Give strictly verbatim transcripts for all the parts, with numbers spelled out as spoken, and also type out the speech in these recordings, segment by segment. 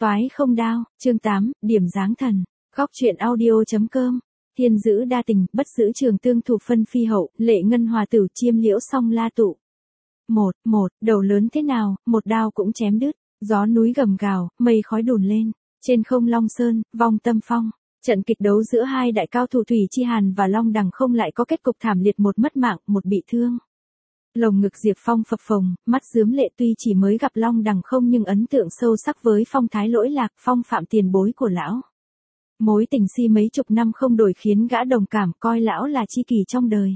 Toái không đao, chương tám, điểm dáng thần. Góc truyện audio.com. Thiên giữ đa tình, bất giữ trường tương thủ phân phi hậu, lệ ngân hòa tử chiêm liễu song la tụ. Một, một, đầu lớn thế nào, một đao cũng chém đứt. Gió núi gầm gào, mây khói đùn lên. Trên không Long Sơn, vong Tâm Phong. Trận kịch đấu giữa hai đại cao thủ Thủy Chi Hàn và Long Đằng Không lại có kết cục thảm liệt, một mất mạng, một bị thương. Lồng ngực Diệp Phong phập phồng, mắt rướm lệ, tuy chỉ mới gặp Long Đằng Không nhưng ấn tượng sâu sắc với phong thái lỗi lạc, phong phạm tiền bối của lão. Mối tình si mấy chục năm không đổi khiến gã đồng cảm, coi lão là tri kỷ trong đời.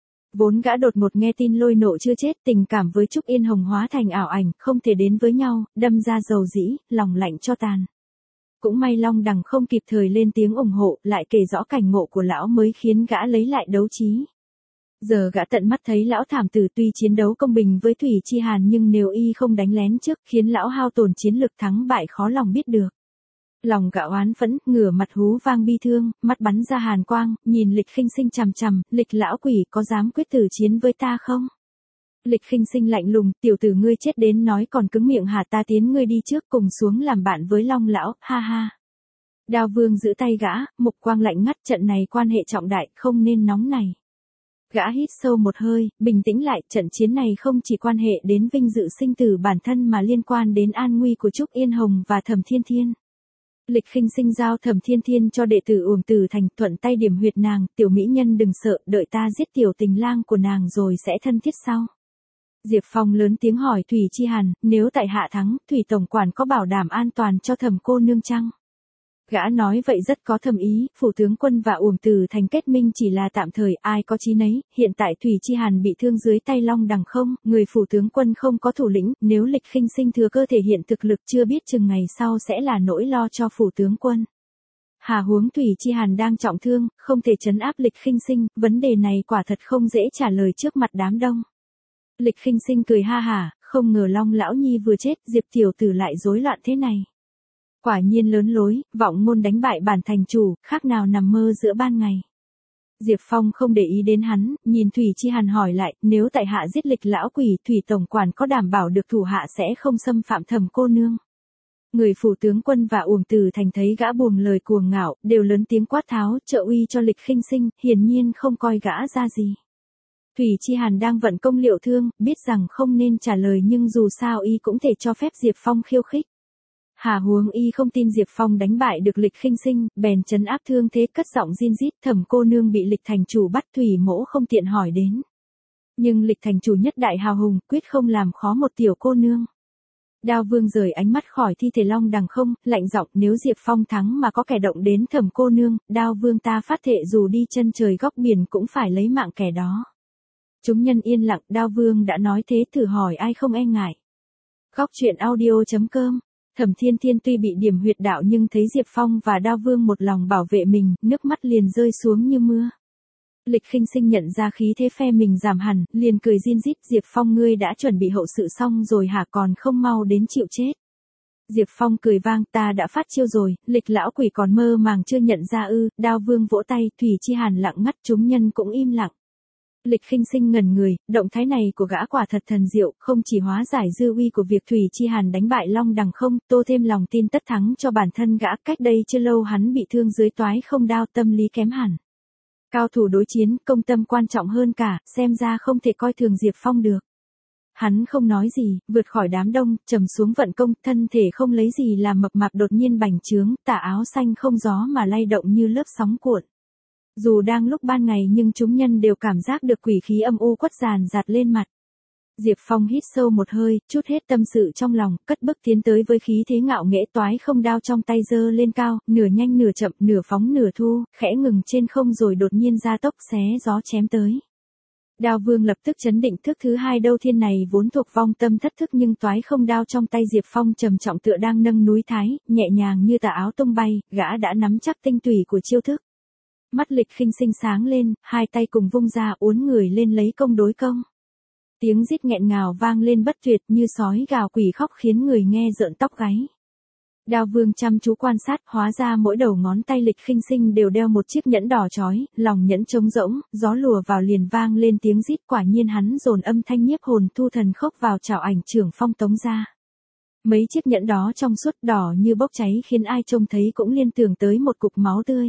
Vốn gã đột ngột nghe tin Lôi Nộ chưa chết, tình cảm với Trúc Yên Hồng hóa thành ảo ảnh, không thể đến với nhau, đâm ra dầu dĩ, lòng lạnh cho tàn. Cũng may Long Đằng Không kịp thời lên tiếng ủng hộ, lại kể rõ cảnh ngộ của lão mới khiến gã lấy lại đấu trí. Giờ gã tận mắt thấy lão thảm tử, tuy chiến đấu công bình với Thủy Chi Hàn nhưng nếu y không đánh lén trước khiến lão hao tổn chiến lực, thắng bại khó lòng biết được. Lòng gã oán phẫn, ngửa mặt hú vang bi thương, mắt bắn ra hàn quang, nhìn Lịch Khinh Sinh chằm chằm, Lịch lão quỷ có dám quyết tử chiến với ta không? Lịch Khinh Sinh lạnh lùng, tiểu tử ngươi chết đến nói còn cứng miệng hả, ta tiến ngươi đi trước cùng xuống làm bạn với Long lão, ha ha. Đao Vương giữ tay gã, mục quang lạnh ngắt, trận này quan hệ trọng đại, không nên nóng này. Gã hít sâu một hơi, bình tĩnh lại, trận chiến này không chỉ quan hệ đến vinh dự sinh tử bản thân mà liên quan đến an nguy của Trúc Yên Hồng và Thẩm Thiên Thiên. Lịch Khinh Sinh giao Thẩm Thiên Thiên cho đệ tử Uổng Tử Thành, thuận tay điểm huyệt nàng, tiểu mỹ nhân đừng sợ, đợi ta giết tiểu tình lang của nàng rồi sẽ thân thiết sau. Diệp Phong lớn tiếng hỏi Thủy Chi Hàn, nếu tại hạ thắng, Thủy Tổng Quản có bảo đảm an toàn cho Thẩm cô nương chăng? Gã nói vậy rất có thâm ý, phủ tướng quân và Uổng Tử Thành kết minh chỉ là tạm thời, ai có chí nấy, hiện tại Thủy Chi Hàn bị thương dưới tay Long Đằng Không, người phủ tướng quân không có thủ lĩnh, nếu Lịch Khinh Sinh thừa cơ thể hiện thực lực chưa biết chừng ngày sau sẽ là nỗi lo cho phủ tướng quân. Hà huống Thủy Chi Hàn đang trọng thương, không thể trấn áp Lịch Khinh Sinh, vấn đề này quả thật không dễ trả lời trước mặt đám đông. Lịch Khinh Sinh cười ha hả, không ngờ Long lão nhi vừa chết, Diệp tiểu tử lại rối loạn thế này. Quả nhiên lớn lối, vọng ngôn đánh bại bản thành chủ, khác nào nằm mơ giữa ban ngày. Diệp Phong không để ý đến hắn, nhìn Thủy Chi Hàn hỏi lại, nếu tại hạ giết Lịch lão quỷ, Thủy Tổng Quản có đảm bảo được thủ hạ sẽ không xâm phạm Thẩm cô nương? Người phủ tướng quân và Uổng Tử Thành thấy gã buông lời cuồng ngạo, đều lớn tiếng quát tháo, trợ uy cho Lịch Khinh Sinh, hiển nhiên không coi gã ra gì. Thủy Chi Hàn đang vận công liệu thương, biết rằng không nên trả lời nhưng dù sao y cũng thể cho phép Diệp Phong khiêu khích. Hà huống y không tin Diệp Phong đánh bại được Lịch Khinh Sinh, bèn trấn áp thương thế, cất giọng rin rít, Thẩm cô nương bị Lịch thành chủ bắt, Thủy mỗ không tiện hỏi đến. Nhưng Lịch thành chủ nhất đại hào hùng, quyết không làm khó một tiểu cô nương. Đao Vương rời ánh mắt khỏi thi thể Long Đằng Không, lạnh giọng, nếu Diệp Phong thắng mà có kẻ động đến Thẩm cô nương, Đao Vương ta phát thệ dù đi chân trời góc biển cũng phải lấy mạng kẻ đó. Chúng nhân yên lặng, Đao Vương đã nói thế, thử hỏi ai không e ngại. Góc truyện audio.com. Thẩm Thiên Thiên tuy bị điểm huyệt đạo nhưng thấy Diệp Phong và Đao Vương một lòng bảo vệ mình, nước mắt liền rơi xuống như mưa. Lịch Khinh Sinh nhận ra khí thế phe mình giảm hẳn, liền cười rin rít, Diệp Phong ngươi đã chuẩn bị hậu sự xong rồi hả, còn không mau đến chịu chết. Diệp Phong cười vang, ta đã phát chiêu rồi, Lịch lão quỷ còn mơ màng chưa nhận ra ư? Đao Vương vỗ tay, Thủy Chi Hàn lặng ngắt, chúng nhân cũng im lặng. Lịch Khinh Sinh ngẩn người, động thái này của gã quả thật thần diệu, không chỉ hóa giải dư uy của việc Thủy Chi Hàn đánh bại Long Đằng Không, tô thêm lòng tin tất thắng cho bản thân gã, cách đây chưa lâu hắn bị thương dưới toái không đao, tâm lý kém hẳn. Cao thủ đối chiến, công tâm quan trọng hơn cả, xem ra không thể coi thường Diệp Phong được. Hắn không nói gì, vượt khỏi đám đông, trầm xuống vận công, thân thể không lấy gì làm mập mạp đột nhiên bành trướng, tà áo xanh không gió mà lay động như lớp sóng cuộn. Dù đang lúc ban ngày nhưng chúng nhân đều cảm giác được quỷ khí âm u quất dàn dạt lên mặt. Diệp Phong hít sâu một hơi, chút hết tâm sự trong lòng, cất bước tiến tới với khí thế ngạo nghễ, toái không đao trong tay giơ lên cao, nửa nhanh nửa chậm, nửa phóng nửa thu, khẽ ngừng trên không rồi đột nhiên ra tốc xé gió chém tới. Đao Vương lập tức chấn định, thước thứ hai Đâu Thiên này vốn thuộc vong tâm thất thức nhưng toái không đao trong tay Diệp Phong trầm trọng tựa đang nâng núi Thái, nhẹ nhàng như tà áo tung bay, gã đã nắm chắc tinh tủy của chiêu thức. Mắt Lịch Khinh Sinh sáng lên, hai tay cùng vung ra uốn người lên lấy công đối công. Tiếng rít nghẹn ngào vang lên bất tuyệt như sói gào quỷ khóc khiến người nghe rợn tóc gáy. Đao Vương chăm chú quan sát, hóa ra mỗi đầu ngón tay Lịch Khinh Sinh đều đeo một chiếc nhẫn đỏ chói, lòng nhẫn trống rỗng, gió lùa vào liền vang lên tiếng rít, quả nhiên hắn dồn âm thanh nhiếp hồn thu thần khốc vào chảo ảnh trưởng phong tống ra. Mấy chiếc nhẫn đó trong suốt đỏ như bốc cháy khiến ai trông thấy cũng liên tưởng tới một cục máu tươi.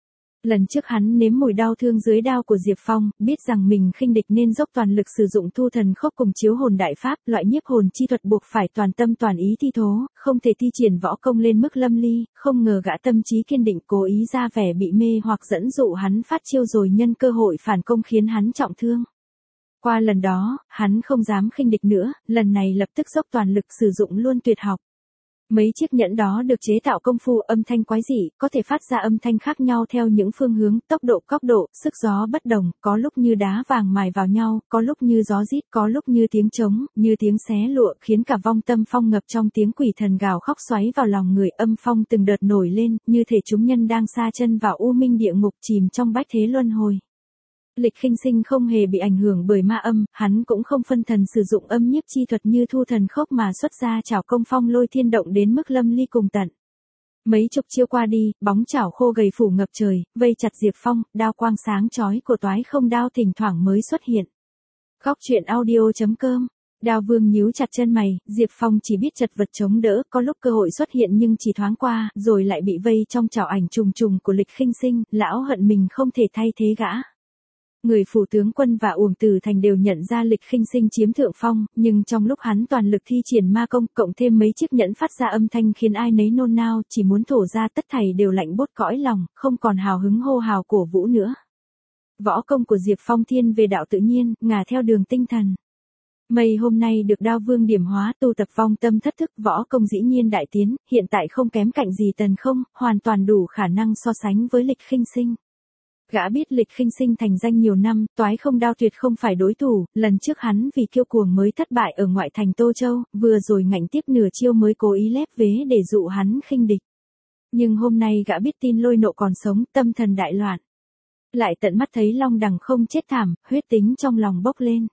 Lần trước hắn nếm mùi đau thương dưới đao của Diệp Phong, biết rằng mình khinh địch nên dốc toàn lực sử dụng thu thần khốc cùng chiếu hồn đại pháp, loại nhiếp hồn chi thuật buộc phải toàn tâm toàn ý thi thố, không thể thi triển võ công lên mức lâm ly, không ngờ gã tâm trí kiên định cố ý ra vẻ bị mê hoặc dẫn dụ hắn phát chiêu rồi nhân cơ hội phản công khiến hắn trọng thương. Qua lần đó, hắn không dám khinh địch nữa, lần này lập tức dốc toàn lực sử dụng luôn tuyệt học. Mấy chiếc nhẫn đó được chế tạo công phu âm thanh quái dị, có thể phát ra âm thanh khác nhau theo những phương hướng, tốc độ, góc độ, sức gió bất đồng, có lúc như đá vàng mài vào nhau, có lúc như gió rít, có lúc như tiếng trống, như tiếng xé lụa, khiến cả vong tâm phong ngập trong tiếng quỷ thần gào khóc xoáy vào lòng người. Âm phong từng đợt nổi lên, như thể chúng nhân đang sa chân vào u minh địa ngục chìm trong bách thế luân hồi. Lịch Khinh Sinh không hề bị ảnh hưởng bởi ma âm, hắn cũng không phân thần sử dụng âm nhiếp chi thuật như thu thần khốc mà xuất ra chảo công phong lôi thiên động đến mức lâm ly cùng tận. Mấy chục chiêu qua đi, bóng chảo khô gầy phủ ngập trời, vây chặt Diệp Phong, đao quang sáng chói của toái không đao thỉnh thoảng mới xuất hiện. Góc truyện audio chấm com. Đao Vương nhíu chặt chân mày, Diệp Phong chỉ biết chật vật chống đỡ, có lúc cơ hội xuất hiện nhưng chỉ thoáng qua, rồi lại bị vây trong chảo ảnh trùng trùng của Lịch Khinh Sinh, lão hận mình không thể thay thế gã. Người phủ tướng quân và Uổng Tử Thành đều nhận ra Lịch Khinh Sinh chiếm thượng phong, nhưng trong lúc hắn toàn lực thi triển ma công, cộng thêm mấy chiếc nhẫn phát ra âm thanh khiến ai nấy nôn nao, chỉ muốn thổ ra tất thảy đều lạnh bốt cõi lòng, không còn hào hứng hô hào cổ vũ nữa. Võ công của Diệp Phong thiên về đạo tự nhiên, ngả theo đường tinh thần. Mây hôm nay được Đao Vương điểm hóa, tu tập vong tâm thất thức, võ công dĩ nhiên đại tiến, hiện tại không kém cạnh gì Tần Không, hoàn toàn đủ khả năng so sánh với Lịch Khinh Sinh. Gã biết Lịch Khinh Sinh thành danh nhiều năm, toái không đao tuyệt không phải đối thủ, lần trước hắn vì kiêu cuồng mới thất bại ở ngoại thành Tô Châu, vừa rồi ngạnh tiếp nửa chiêu mới cố ý lép vế để dụ hắn khinh địch. Nhưng hôm nay gã biết tin lôi nộ còn sống, tâm thần đại loạn. Lại tận mắt thấy Long Đằng không chết thảm, huyết tính trong lòng bốc lên.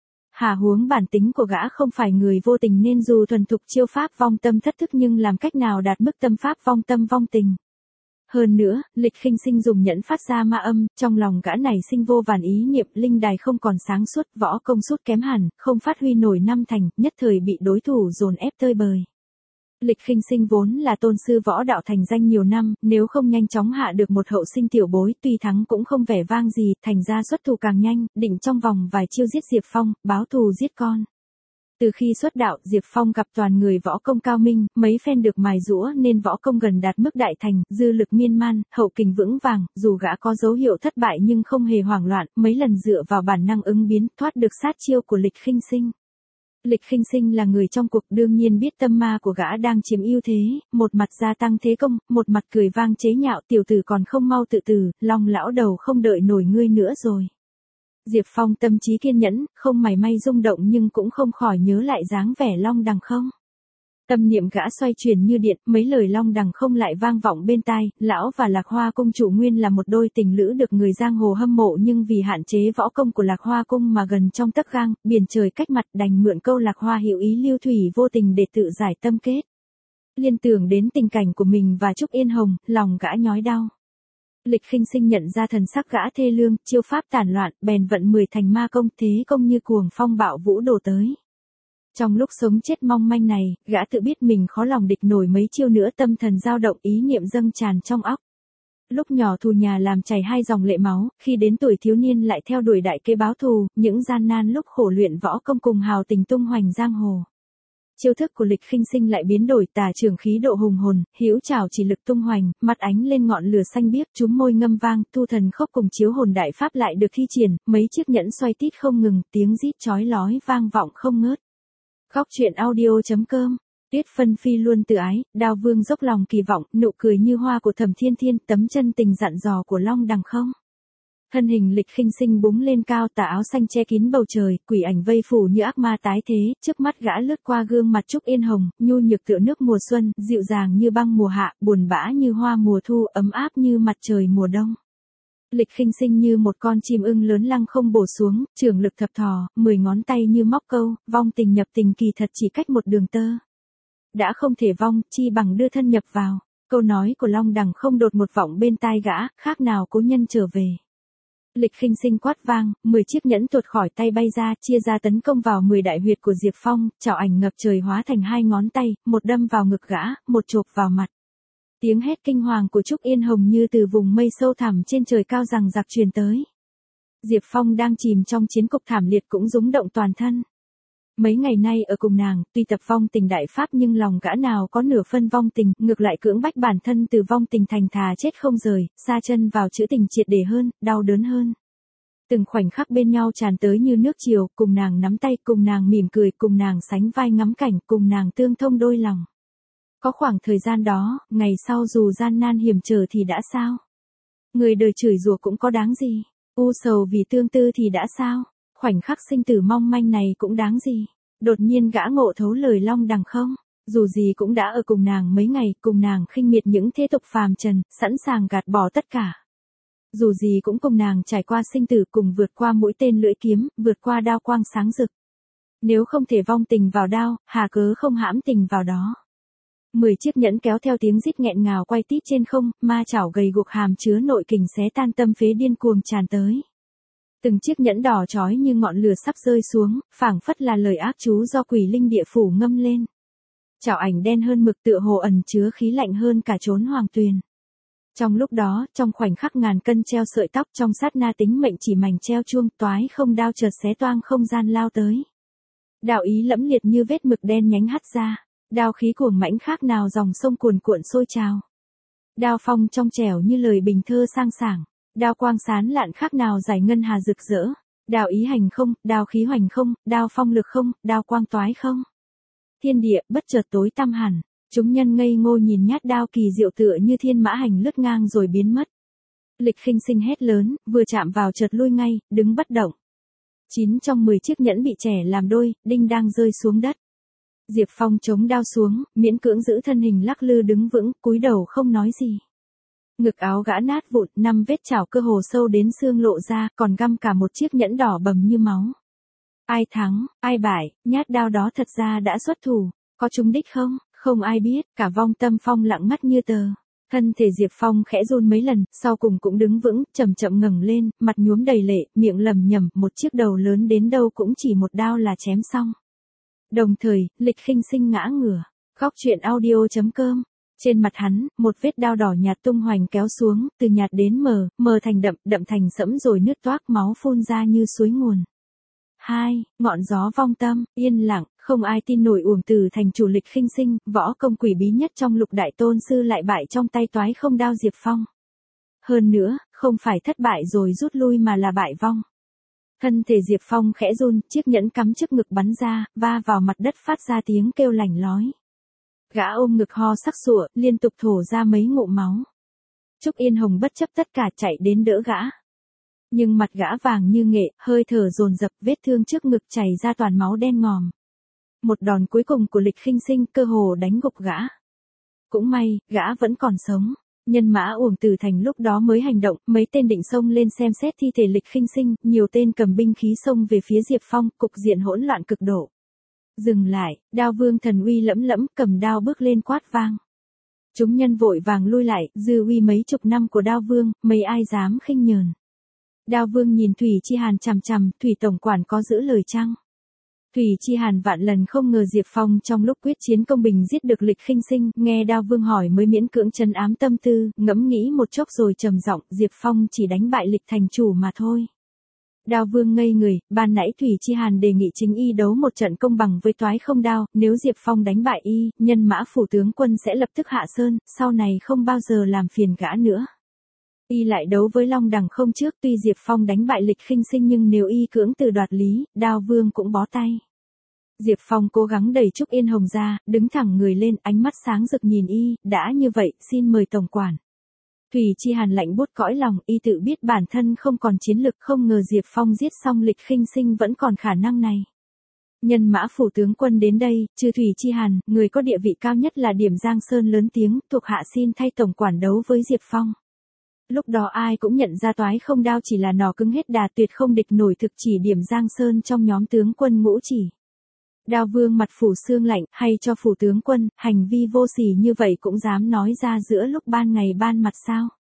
Hà huống bản tính của gã không phải người vô tình nên dù thuần thục chiêu pháp vong tâm thất thức nhưng làm cách nào đạt mức tâm pháp vong tâm vong tình. Hơn nữa, Lịch Khinh Sinh dùng nhẫn phát ra ma âm, trong lòng gã này sinh vô vàn ý niệm, linh đài không còn sáng suốt, võ công sút kém hẳn, không phát huy nổi năm thành, nhất thời bị đối thủ dồn ép tơi bời. Lịch Khinh Sinh vốn là tôn sư võ đạo thành danh nhiều năm, nếu không nhanh chóng hạ được một hậu sinh tiểu bối, tuy thắng cũng không vẻ vang gì, thành ra xuất thủ càng nhanh, định trong vòng vài chiêu giết Diệp Phong, báo thù giết con. Từ khi xuất đạo, Diệp Phong gặp toàn người võ công cao minh, mấy phen được mài giũa nên võ công gần đạt mức đại thành, dư lực miên man, hậu kình vững vàng, dù gã có dấu hiệu thất bại nhưng không hề hoảng loạn, mấy lần dựa vào bản năng ứng biến, thoát được sát chiêu của Lịch Khinh Sinh. Lịch Khinh Sinh là người trong cuộc đương nhiên biết tâm ma của gã đang chiếm ưu thế, một mặt gia tăng thế công, một mặt cười vang chế nhạo, tiểu tử còn không mau tự tử, Long lão đầu không đợi nổi ngươi nữa rồi. Diệp Phong tâm trí kiên nhẫn, không mảy may rung động nhưng cũng không khỏi nhớ lại dáng vẻ Long Đằng không. Tâm niệm gã xoay chuyển như điện, mấy lời Long Đằng không lại vang vọng bên tai, lão và Lạc Hoa cung chủ nguyên là một đôi tình lữ được người giang hồ hâm mộ nhưng vì hạn chế võ công của Lạc Hoa cung mà gần trong tấc gang, biển trời cách mặt đành mượn câu Lạc Hoa hữu ý lưu thủy vô tình để tự giải tâm kết. Liên tưởng đến tình cảnh của mình và Trúc Yên Hồng, lòng gã nhói đau. Lịch Khinh Sinh nhận ra thần sắc gã thê lương, chiêu pháp tản loạn, bèn vận mười thành ma công, thế công như cuồng phong bạo vũ đổ tới. Trong lúc sống chết mong manh này, gã tự biết mình khó lòng địch nổi mấy chiêu nữa, tâm thần dao động, ý niệm dâng tràn trong óc. Lúc nhỏ thù nhà làm chảy hai dòng lệ máu, khi đến tuổi thiếu niên lại theo đuổi đại kế báo thù, những gian nan lúc khổ luyện võ công cùng hào tình tung hoành giang hồ. Chiêu thức của Lịch Khinh Sinh lại biến đổi, tà trường khí độ hùng hồn, hữu trảo chỉ lực tung hoành, mặt ánh lên ngọn lửa xanh biếc, chúm môi ngâm vang, thu thần khốc cùng chiếu hồn đại pháp lại được thi triển, mấy chiếc nhẫn xoay tít không ngừng, tiếng rít chói lói vang vọng không ngớt. Góc truyện audio chấm com. Tuyết Phân Phi luôn tự ái, Đao Vương dốc lòng kỳ vọng, nụ cười như hoa của Thẩm Thiên Thiên, tấm chân tình dặn dò của Long Đằng không. Thân hình Lịch Khinh Sinh búng lên cao, tà áo xanh che kín bầu trời, quỷ ảnh vây phủ như ác ma tái thế, trước mắt gã lướt qua gương mặt Trúc Yên Hồng, nhu nhược tựa nước mùa xuân, dịu dàng như băng mùa hạ, buồn bã như hoa mùa thu, ấm áp như mặt trời mùa đông. Lịch Khinh Sinh như một con chim ưng lớn lăng không bổ xuống, trường lực thập thò, mười ngón tay như móc câu, vong tình nhập tình kỳ thật chỉ cách một đường tơ. Đã không thể vong, chi bằng đưa thân nhập vào. Câu nói của Long Đằng không đột một vọng bên tai gã, khác nào cố nhân trở về. Lịch Khinh Sinh quát vang, mười chiếc nhẫn tuột khỏi tay bay ra, chia ra tấn công vào mười đại huyệt của Diệp Phong, chảo ảnh ngập trời hóa thành hai ngón tay, một đâm vào ngực gã, một chộp vào mặt. Tiếng hét kinh hoàng của Trúc Yên Hồng như từ vùng mây sâu thẳm trên trời cao rằng giặc truyền tới. Diệp Phong đang chìm trong chiến cục thảm liệt cũng rúng động toàn thân. Mấy ngày nay ở cùng nàng, tuy tập vong tình đại pháp nhưng lòng gã nào có nửa phân vong tình, ngược lại cưỡng bách bản thân từ vong tình thành thà chết không rời, sa chân vào chữ tình triệt để hơn, đau đớn hơn. Từng khoảnh khắc bên nhau tràn tới như nước chiều, cùng nàng nắm tay, cùng nàng mỉm cười, cùng nàng sánh vai ngắm cảnh, cùng nàng tương thông đôi lòng. Có khoảng thời gian đó, ngày sau dù gian nan hiểm trở thì đã sao? Người đời chửi rủa cũng có đáng gì? U sầu vì tương tư thì đã sao? Khoảnh khắc sinh tử mong manh này cũng đáng gì? Đột nhiên gã ngộ thấu lời long đằng không? Dù gì cũng đã ở cùng nàng mấy ngày, cùng nàng khinh miệt những thế tục phàm trần, sẵn sàng gạt bỏ tất cả. Dù gì cũng cùng nàng trải qua sinh tử, cùng vượt qua mũi tên lưỡi kiếm, vượt qua đao quang sáng rực. Nếu không thể vong tình vào đao, hà cớ không hãm tình vào đó. Mười chiếc nhẫn kéo theo tiếng rít nghẹn ngào quay tít trên không, ma chảo gầy guộc hàm chứa nội kình xé tan tâm phế điên cuồng tràn tới. Từng chiếc nhẫn đỏ chói như ngọn lửa sắp rơi xuống, phảng phất là lời ác chú do quỷ linh địa phủ ngâm lên. Chảo ảnh đen hơn mực tựa hồ ẩn chứa khí lạnh hơn cả chốn hoàng tuyền. Trong lúc đó, trong khoảnh khắc ngàn cân treo sợi tóc, trong sát na tính mệnh chỉ mảnh treo chuông, toái không đao chợt xé toang không gian lao tới. Đạo ý lẫm liệt như vết mực đen nhánh hắt ra, đao khí cuồng mãnh khác nào dòng sông cuồn cuộn sôi trào. Đao phong trong trẻo như lời bình thơ sang sảng, đao quang sán lạn khác nào giải ngân hà rực rỡ. Đao ý hành không, đao khí hoành không, đao phong lực không, đao quang toái không. Thiên địa bất chợt tối tăm hẳn. Chúng nhân ngây ngô nhìn nhát đao kỳ diệu tựa như thiên mã hành lướt ngang rồi biến mất. Lịch Khinh Sinh hét lớn, vừa chạm vào chợt lui ngay, đứng bất động. Chín trong mười chiếc nhẫn bị trẻ làm đôi, đinh đang rơi xuống đất. Diệp Phong chống đao xuống, miễn cưỡng giữ thân hình lắc lư đứng vững, cúi đầu không nói gì. Ngực áo gã nát vụn, năm vết chảo cơ hồ sâu đến xương lộ ra, còn găm cả một chiếc nhẫn đỏ bầm như máu. Ai thắng, ai bại, nhát đao đó thật ra đã xuất thủ, có trúng đích không? Không ai biết, cả vong tâm phong lặng ngắt như tờ. Thân thể Diệp Phong khẽ run mấy lần, sau cùng cũng đứng vững, chậm chậm ngẩng lên, mặt nhuốm đầy lệ, miệng lẩm nhẩm, một chiếc đầu lớn đến đâu cũng chỉ một đao là chém xong. Đồng thời, Lịch Khinh Sinh ngã ngửa. Góc truyện audio chấm com. Trên mặt hắn, một vết đao đỏ nhạt tung hoành kéo xuống, từ nhạt đến mờ, mờ thành đậm, đậm thành sẫm rồi nứt toác máu phun ra như suối nguồn. Hai, ngọn gió vong tâm, yên lặng, không ai tin nổi uổng từ thành chủ Lịch Khinh Sinh, võ công quỷ bí nhất trong lục đại tôn sư lại bại trong tay toái không đao Diệp Phong. Hơn nữa, không phải thất bại rồi rút lui mà là bại vong. Thân thể Diệp Phong khẽ run, chiếc nhẫn cắm trước ngực bắn ra, va vào mặt đất phát ra tiếng kêu lảnh lói. Gã ôm ngực ho sắc sụa, liên tục thổ ra mấy ngụm máu. Trúc Yên Hồng bất chấp tất cả chạy đến đỡ gã. Nhưng mặt gã vàng như nghệ, hơi thở dồn dập, vết thương trước ngực chảy ra toàn máu đen ngòm. Một đòn cuối cùng của Lịch Khinh Sinh cơ hồ đánh gục gã. Cũng may, gã vẫn còn sống. Nhân mã Uổng Tử Thành lúc đó mới hành động, mấy tên định xông lên xem xét thi thể Lịch Khinh Sinh, nhiều tên cầm binh khí xông về phía Diệp Phong, cục diện hỗn loạn cực độ. Dừng lại, Đao Vương thần uy lẫm lẫm, cầm đao bước lên quát vang. Chúng nhân vội vàng lui lại, dư uy mấy chục năm của Đao Vương, mấy ai dám khinh nhờn. Đao Vương nhìn Thủy Chi Hàn chằm chằm, Thủy tổng quản có giữ lời chăng? Thủy Chi Hàn vạn lần không ngờ Diệp Phong trong lúc quyết chiến công bình giết được Lịch Khinh Sinh, nghe Đao Vương hỏi mới miễn cưỡng trấn ám tâm tư, ngẫm nghĩ một chốc rồi trầm giọng, Diệp Phong chỉ đánh bại Lịch thành chủ mà thôi. Đao Vương ngây người, ban nãy Thủy Chi Hàn đề nghị chính y đấu một trận công bằng với toái không đao, nếu Diệp Phong đánh bại y, nhân mã phủ tướng quân sẽ lập tức hạ sơn, sau này không bao giờ làm phiền gã nữa. Y lại đấu với Long Đằng không trước, tuy Diệp Phong đánh bại Lịch Khinh Sinh nhưng nếu y cưỡng từ đoạt lý, Đao Vương cũng bó tay. Diệp Phong cố gắng đẩy Trúc Yên Hồng ra, đứng thẳng người lên, ánh mắt sáng rực nhìn y, đã như vậy, xin mời tổng quản. Thủy Chi Hàn lạnh buốt cõi lòng, y tự biết bản thân không còn chiến lực, không ngờ Diệp Phong giết xong Lịch Khinh Sinh vẫn còn khả năng này. Nhân mã phủ tướng quân đến đây, trừ Thủy Chi Hàn, người có địa vị cao nhất là Điểm Giang Sơn lớn tiếng, thuộc hạ xin thay tổng quản đấu với Diệp Phong. Lúc đó ai cũng nhận ra toái không đao chỉ là nỏ cứng hết đà, tuyệt không địch nổi thực chỉ Điểm Giang Sơn trong nhóm tướng quân ngũ chỉ. Đao Vương mặt phủ xương lạnh, hay cho phủ tướng quân, hành vi vô sỉ như vậy cũng dám nói ra giữa lúc ban ngày ban mặt sao?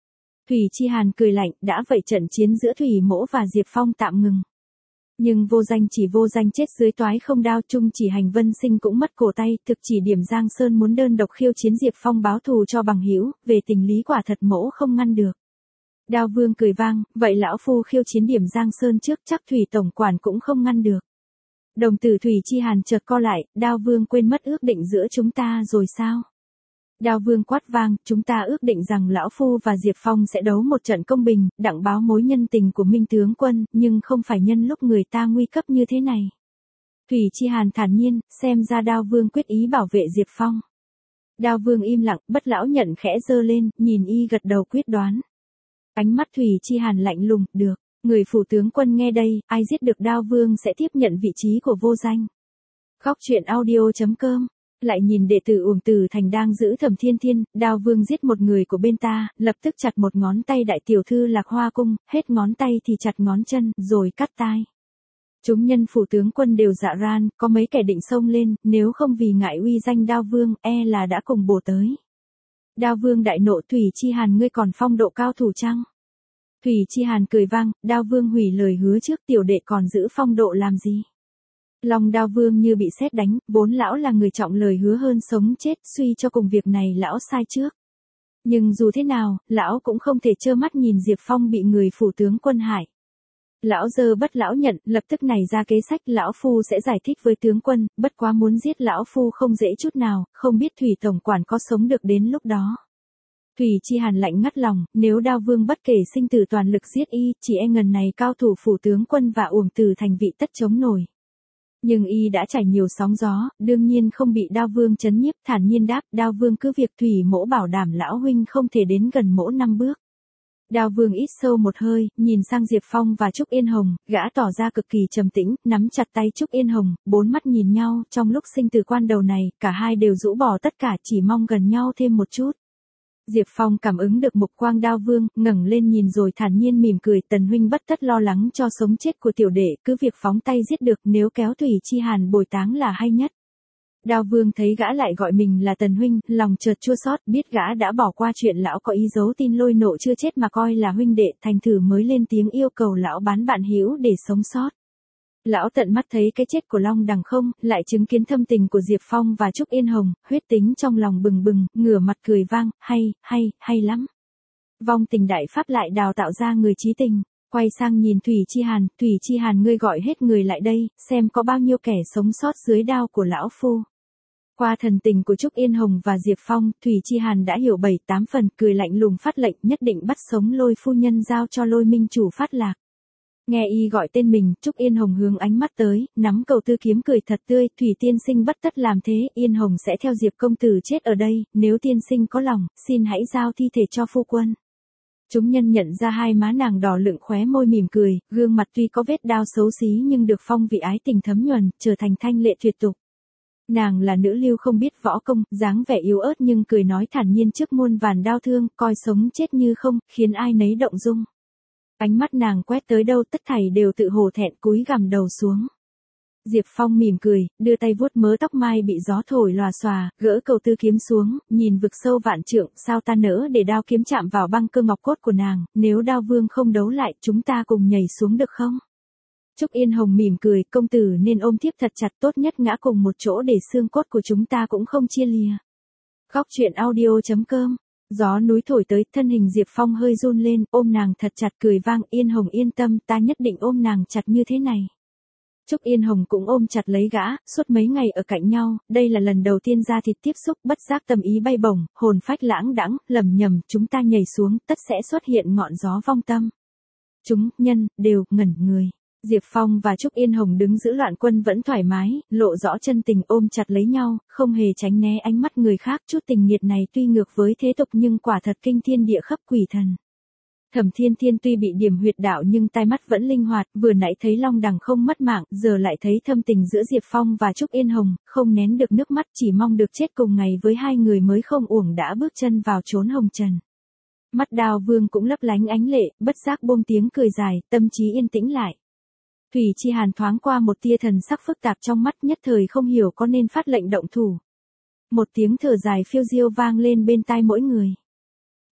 Thủy Chi Hàn cười lạnh, đã vậy trận chiến giữa Thủy Mỗ và Diệp Phong tạm ngừng. Nhưng vô danh chỉ vô danh chết dưới toái không đao, chung chỉ hành vân sinh cũng mất cổ tay, thực chỉ điểm Giang Sơn muốn đơn độc khiêu chiến Diệp Phong báo thù cho bằng hữu, về tình lý quả thật mỗ không ngăn được. Đao Vương cười vang, vậy lão phu khiêu chiến điểm Giang Sơn trước, chắc Thủy tổng quản cũng không ngăn được. Đồng tử Thủy Chi Hàn chợt co lại, Đao Vương quên mất ước định giữa chúng ta rồi sao? Đao Vương quát vang, chúng ta ước định rằng lão phu và Diệp Phong sẽ đấu một trận công bình, đặng báo mối nhân tình của Minh tướng quân, nhưng không phải nhân lúc người ta nguy cấp như thế này. Thủy Chi Hàn thản nhiên, xem ra Đao Vương quyết ý bảo vệ Diệp Phong. Đao Vương im lặng, Bất lão nhận khẽ giơ lên, nhìn y gật đầu quyết đoán. Ánh mắt Thủy Chi Hàn lạnh lùng, được, người phủ tướng quân nghe đây, ai giết được Đao Vương sẽ tiếp nhận vị trí của vô danh. Khóc chuyện audio chấm com. Lại nhìn đệ tử Uổng Tử Thành đang giữ Thẩm Thiên Thiên, Đao Vương giết một người của bên ta, lập tức chặt một ngón tay đại tiểu thư Lạc Hoa cung, hết ngón tay thì chặt ngón chân, rồi cắt tai. Chúng nhân phủ tướng quân đều dạ ran, có mấy kẻ định xông lên, nếu không vì ngại uy danh Đao Vương, e là đã cùng bổ tới. Đao Vương đại nộ, Thủy Chi Hàn ngươi còn phong độ cao thủ chăng? Thủy Chi Hàn cười vang, Đao Vương hủy lời hứa trước, tiểu đệ còn giữ phong độ làm gì? Long Đao Vương như bị sét đánh, vốn lão là người trọng lời hứa hơn sống chết, suy cho cùng việc này lão sai trước. Nhưng dù thế nào, lão cũng không thể trơ mắt nhìn Diệp Phong bị người phủ tướng quân hại. Lão giơ Bất lão nhận, lập tức này ra kế sách, lão phu sẽ giải thích với tướng quân, bất quá muốn giết lão phu không dễ chút nào, không biết Thủy tổng quản có sống được đến lúc đó. Thủy Chi Hàn lạnh ngắt lòng, nếu Đao Vương bất kể sinh tử toàn lực giết y, chỉ e ngần này cao thủ phủ tướng quân và Uổng Tử Thành vị tất chống nổi. Nhưng y đã trải nhiều sóng gió, đương nhiên không bị Đao Vương chấn nhiếp, thản nhiên đáp, Đao Vương cứ việc Thủy mỗ bảo đảm lão huynh không thể đến gần mỗ năm bước. Đao Vương ít sâu một hơi, nhìn sang Diệp Phong và Trúc Yên Hồng, gã tỏ ra cực kỳ trầm tĩnh, nắm chặt tay Trúc Yên Hồng, bốn mắt nhìn nhau, trong lúc sinh tử quan đầu này, cả hai đều rũ bỏ tất cả, chỉ mong gần nhau thêm một chút. Diệp Phong cảm ứng được mục quang Đao Vương, ngẩng lên nhìn rồi thản nhiên mỉm cười, Tần huynh bất tất lo lắng cho sống chết của tiểu đệ, cứ việc phóng tay giết được, nếu kéo Thủy Chi Hàn bồi táng là hay nhất. Đao Vương thấy gã lại gọi mình là Tần huynh, lòng chợt chua xót, biết gã đã bỏ qua chuyện lão có ý giấu tin lôi nộ chưa chết mà coi là huynh đệ, thành thử mới lên tiếng yêu cầu lão bán bạn hữu để sống sót. Lão tận mắt thấy cái chết của Long Đằng không, lại chứng kiến thâm tình của Diệp Phong và Trúc Yên Hồng, huyết tính trong lòng bừng bừng, ngửa mặt cười vang, hay, hay, hay lắm. Vong tình đại pháp lại đào tạo ra người trí tình, quay sang nhìn Thủy Chi Hàn, Thủy Chi Hàn ngươi gọi hết người lại đây, xem có bao nhiêu kẻ sống sót dưới đao của lão phu. Qua thần tình của Trúc Yên Hồng và Diệp Phong, Thủy Chi Hàn đã hiểu bảy tám phần, cười lạnh lùng phát lệnh nhất định bắt sống Lôi phu nhân giao cho Lôi minh chủ phát lạc. Nghe y gọi tên mình, Trúc Yên Hồng hướng ánh mắt tới, nắm cầu tư kiếm cười thật tươi, Thủy tiên sinh bất tất làm thế, Yên Hồng sẽ theo Diệp công tử chết ở đây, nếu tiên sinh có lòng, xin hãy giao thi thể cho phu quân. Chúng nhân nhận ra hai má nàng đỏ lựng, khóe môi mỉm cười, gương mặt tuy có vết đao xấu xí nhưng được phong vị ái tình thấm nhuần, trở thành thanh lệ tuyệt tục. Nàng là nữ lưu không biết võ công, dáng vẻ yếu ớt nhưng cười nói thản nhiên trước muôn vàn đau thương, coi sống chết như không, khiến ai nấy động dung. Ánh mắt nàng quét tới đâu tất thảy đều tự hổ thẹn, cúi gằm đầu xuống. Diệp Phong mỉm cười, đưa tay vuốt mớ tóc mai bị gió thổi lòa xòa, gỡ cầu tư kiếm xuống, nhìn vực sâu vạn trượng, sao ta nỡ để đao kiếm chạm vào băng cơ ngọc cốt của nàng, nếu Đao Vương không đấu lại, chúng ta cùng nhảy xuống được không? Trúc Yên Hồng mỉm cười, công tử nên ôm thiếp thật chặt, tốt nhất ngã cùng một chỗ để xương cốt của chúng ta cũng không chia lìa. Khóc chuyện audio chấm com. Gió núi thổi tới, thân hình Diệp Phong hơi run lên, ôm nàng thật chặt cười vang, Yên Hồng yên tâm, ta nhất định ôm nàng chặt như thế này. Trúc Yên Hồng cũng ôm chặt lấy gã, suốt mấy ngày ở cạnh nhau, đây là lần đầu tiên da thịt tiếp xúc, bất giác tâm ý bay bổng, hồn phách lãng đãng, lầm nhầm, chúng ta nhảy xuống, tất sẽ xuất hiện ngọn gió vong tâm. Chúng, nhân, đều, ngẩn người. Diệp Phong và Trúc Yên Hồng đứng giữ loạn quân vẫn thoải mái, lộ rõ chân tình ôm chặt lấy nhau, không hề tránh né ánh mắt người khác, chút tình nghiệt này tuy ngược với thế tục nhưng quả thật kinh thiên địa khắp quỷ thần. Thẩm Thiên Thiên tuy bị điểm huyệt đạo nhưng tai mắt vẫn linh hoạt, vừa nãy thấy Long Đằng không mất mạng, giờ lại thấy thâm tình giữa Diệp Phong và Trúc Yên Hồng, không nén được nước mắt, chỉ mong được chết cùng ngày với hai người mới không uổng đã bước chân vào chốn hồng trần. Mắt Đao Vương cũng lấp lánh ánh lệ, bất giác buông tiếng cười dài, tâm trí yên tĩnh lại. Thủy Chi Hàn thoáng qua một tia thần sắc phức tạp trong mắt, nhất thời không hiểu có nên phát lệnh động thủ. Một tiếng thở dài phiêu diêu vang lên bên tai mỗi người.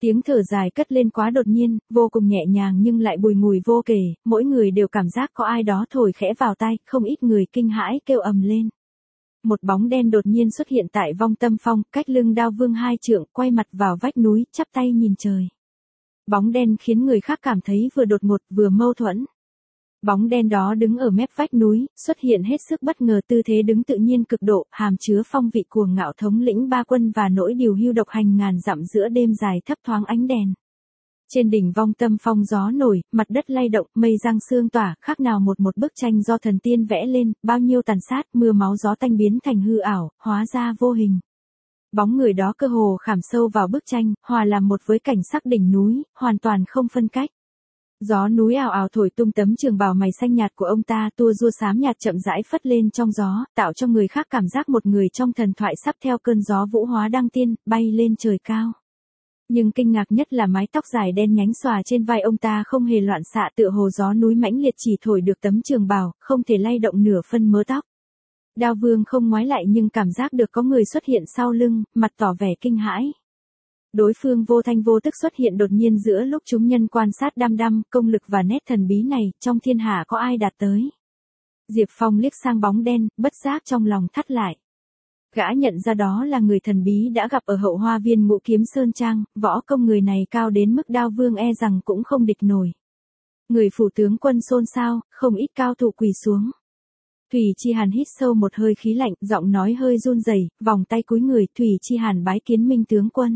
Tiếng thở dài cất lên quá đột nhiên, vô cùng nhẹ nhàng nhưng lại bùi ngùi vô kể, mỗi người đều cảm giác có ai đó thổi khẽ vào tai, không ít người kinh hãi kêu ầm lên. Một bóng đen đột nhiên xuất hiện tại Vong Tâm Phong, cách lưng Đao Vương hai trượng, quay mặt vào vách núi, chắp tay nhìn trời. Bóng đen khiến người khác cảm thấy vừa đột ngột vừa mâu thuẫn. Bóng đen đó đứng ở mép vách núi, xuất hiện hết sức bất ngờ, tư thế đứng tự nhiên cực độ, hàm chứa phong vị cuồng ngạo thống lĩnh ba quân và nỗi điều hưu độc hành ngàn dặm giữa đêm dài thấp thoáng ánh đèn. Trên đỉnh Vong Tâm Phong gió nổi, mặt đất lay động, mây giăng sương tỏa, khác nào một một bức tranh do thần tiên vẽ lên, bao nhiêu tàn sát, mưa máu gió tanh biến thành hư ảo, hóa ra vô hình. Bóng người đó cơ hồ khảm sâu vào bức tranh, hòa làm một với cảnh sắc đỉnh núi, hoàn toàn không phân cách. Gió núi ào ào thổi tung tấm trường bào mày xanh nhạt của ông ta, tua rua xám nhạt chậm rãi phất lên trong gió, tạo cho người khác cảm giác một người trong thần thoại sắp theo cơn gió vũ hóa đăng tiên, bay lên trời cao. Nhưng kinh ngạc nhất là mái tóc dài đen nhánh xòa trên vai ông ta không hề loạn xạ, tựa hồ gió núi mãnh liệt chỉ thổi được tấm trường bào, không thể lay động nửa phân mớ tóc. Đao Vương không ngoái lại nhưng cảm giác được có người xuất hiện sau lưng, mặt tỏ vẻ kinh hãi. Đối phương vô thanh vô tức xuất hiện đột nhiên giữa lúc chúng nhân quan sát đăm đăm, công lực và nét thần bí này, trong thiên hạ có ai đạt tới. Diệp Phong liếc sang bóng đen, bất giác trong lòng thắt lại. Gã nhận ra đó là người thần bí đã gặp ở hậu hoa viên Ngũ Kiếm Sơn Trang, võ công người này cao đến mức Đao Vương e rằng cũng không địch nổi. Người phủ tướng quân xôn xao, không ít cao thủ quỳ xuống. Thủy Chi Hàn hít sâu một hơi khí lạnh, giọng nói hơi run rẩy, vòng tay cúi người, Thủy Chi Hàn bái kiến Minh tướng quân.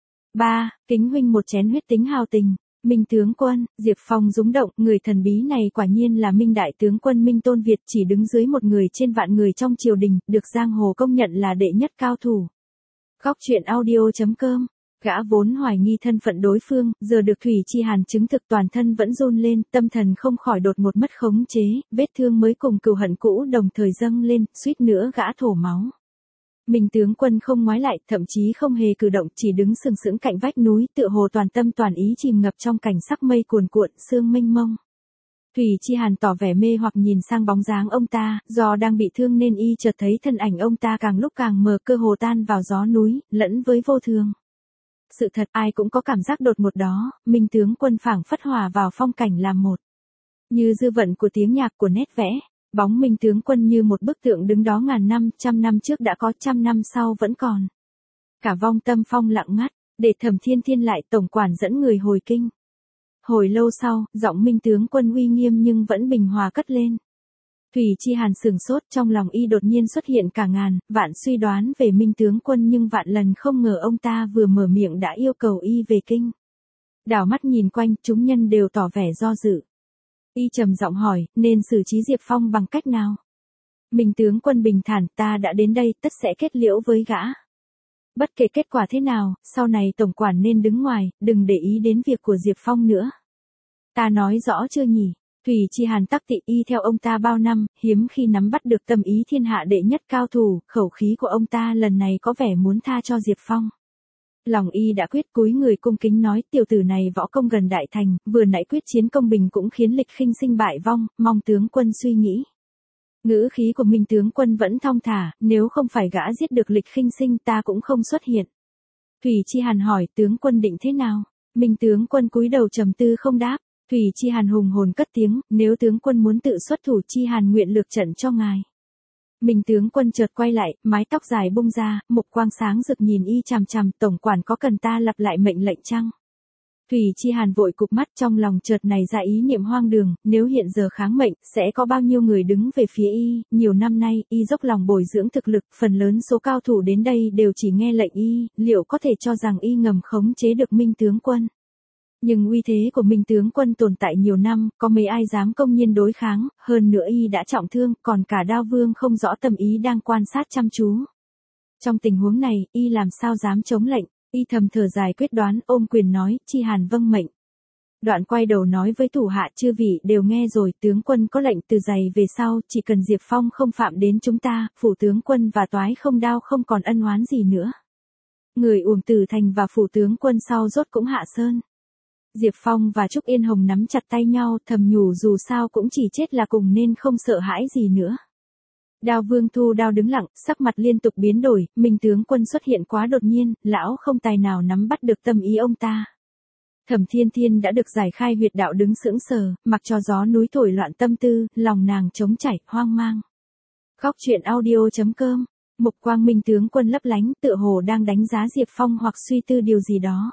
Ba, kính huynh một chén huyết tính hào tình. Minh tướng quân, Diệp Phong rúng động, người thần bí này quả nhiên là Minh đại tướng quân Minh Tôn Việt, chỉ đứng dưới một người trên vạn người trong triều đình, được giang hồ công nhận là đệ nhất cao thủ. Góc truyện audio chấm com. Gã vốn hoài nghi thân phận đối phương, giờ được Thủy Chi Hàn chứng thực toàn thân vẫn run lên, tâm thần không khỏi đột ngột mất khống chế, vết thương mới cùng cừu hận cũ đồng thời dâng lên, suýt nữa gã thổ máu. Minh tướng quân không ngoái lại, thậm chí không hề cử động, chỉ đứng sừng sững cạnh vách núi, tựa hồ toàn tâm toàn ý chìm ngập trong cảnh sắc mây cuồn cuộn, sương mênh mông. Thủy Chi Hàn tỏ vẻ mê hoặc nhìn sang bóng dáng ông ta, do đang bị thương nên y chợt thấy thân ảnh ông ta càng lúc càng mờ, cơ hồ tan vào gió núi, lẫn với vô thường. Sự thật ai cũng có cảm giác đột ngột đó, Minh tướng quân phảng phất hòa vào phong cảnh làm một. Như dư vận của tiếng nhạc của nét vẽ. Bóng Minh tướng quân như một bức tượng đứng đó ngàn năm, trăm năm trước đã có, trăm năm sau vẫn còn. Cả Vong Tâm Phong lặng ngắt, để Thẩm Thiên Thiên lại tổng quản dẫn người hồi kinh. Hồi lâu sau, giọng Minh tướng quân uy nghiêm nhưng vẫn bình hòa cất lên. Thủy Chi Hàn sừng sốt, trong lòng y đột nhiên xuất hiện cả ngàn, vạn suy đoán về Minh tướng quân nhưng vạn lần không ngờ ông ta vừa mở miệng đã yêu cầu y về kinh. Đảo mắt nhìn quanh, chúng nhân đều tỏ vẻ do dự. Y trầm giọng hỏi, nên xử trí Diệp Phong bằng cách nào? Minh tướng quân bình thản, ta đã đến đây, tất sẽ kết liễu với gã. Bất kể kết quả thế nào, sau này tổng quản nên đứng ngoài, đừng để ý đến việc của Diệp Phong nữa. Ta nói rõ chưa nhỉ? Thủy Chi Hàn tắc tị, y theo ông ta bao năm, hiếm khi nắm bắt được tâm ý thiên hạ đệ nhất cao thủ, khẩu khí của ông ta lần này có vẻ muốn tha cho Diệp Phong. Lòng y đã quyết, cúi người cung kính nói, tiểu tử này võ công gần đại thành, vừa nãy quyết chiến công bình cũng khiến Lịch Khinh Sinh bại vong, mong tướng quân suy nghĩ. Ngữ khí của Minh tướng quân vẫn thong thả, nếu không phải gã giết được Lịch Khinh Sinh ta cũng không xuất hiện. Thủy Chi Hàn hỏi, tướng quân định thế nào? Minh tướng quân cúi đầu trầm tư không đáp. Thủy Chi Hàn hùng hồn cất tiếng, nếu tướng quân muốn tự xuất thủ, Chi Hàn nguyện lược trận cho ngài. Minh tướng quân chợt quay lại, mái tóc dài bung ra, mục quang sáng rực nhìn y chằm chằm, tổng quản có cần ta lặp lại mệnh lệnh chăng? Thủy Chi Hàn vội cụp mắt, trong lòng chợt này ra ý niệm hoang đường, nếu hiện giờ kháng mệnh, sẽ có bao nhiêu người đứng về phía y, nhiều năm nay, y dốc lòng bồi dưỡng thực lực, phần lớn số cao thủ đến đây đều chỉ nghe lệnh y, liệu có thể cho rằng y ngầm khống chế được Minh tướng quân? Nhưng uy thế của Minh tướng quân tồn tại nhiều năm, có mấy ai dám công nhiên đối kháng, hơn nữa y đã trọng thương, còn cả Đao Vương không rõ tâm ý đang quan sát chăm chú. Trong tình huống này, y làm sao dám chống lệnh, y thầm thở dài quyết đoán, ôm quyền nói, Chi Hàn vâng mệnh. Đoạn quay đầu nói với thủ hạ, chư vị đều nghe rồi, tướng quân có lệnh từ giày về sau, chỉ cần Diệp Phong không phạm đến chúng ta, phủ tướng quân và toái không đao không còn ân oán gì nữa. Người Uổng Tử Thành và phủ tướng quân sau rốt cũng hạ sơn. Diệp Phong và Trúc Yên Hồng nắm chặt tay nhau, thầm nhủ dù sao cũng chỉ chết là cùng nên không sợ hãi gì nữa. Đao Vương thu đao đứng lặng, sắc mặt liên tục biến đổi, Minh tướng quân xuất hiện quá đột nhiên, lão không tài nào nắm bắt được tâm ý ông ta. Thẩm Thiên Thiên đã được giải khai huyệt đạo đứng sững sờ, mặc cho gió núi thổi loạn tâm tư, lòng nàng trống chảy, hoang mang. Góc truyện audio chấm com, mục quang Minh tướng quân lấp lánh, tựa hồ đang đánh giá Diệp Phong hoặc suy tư điều gì đó.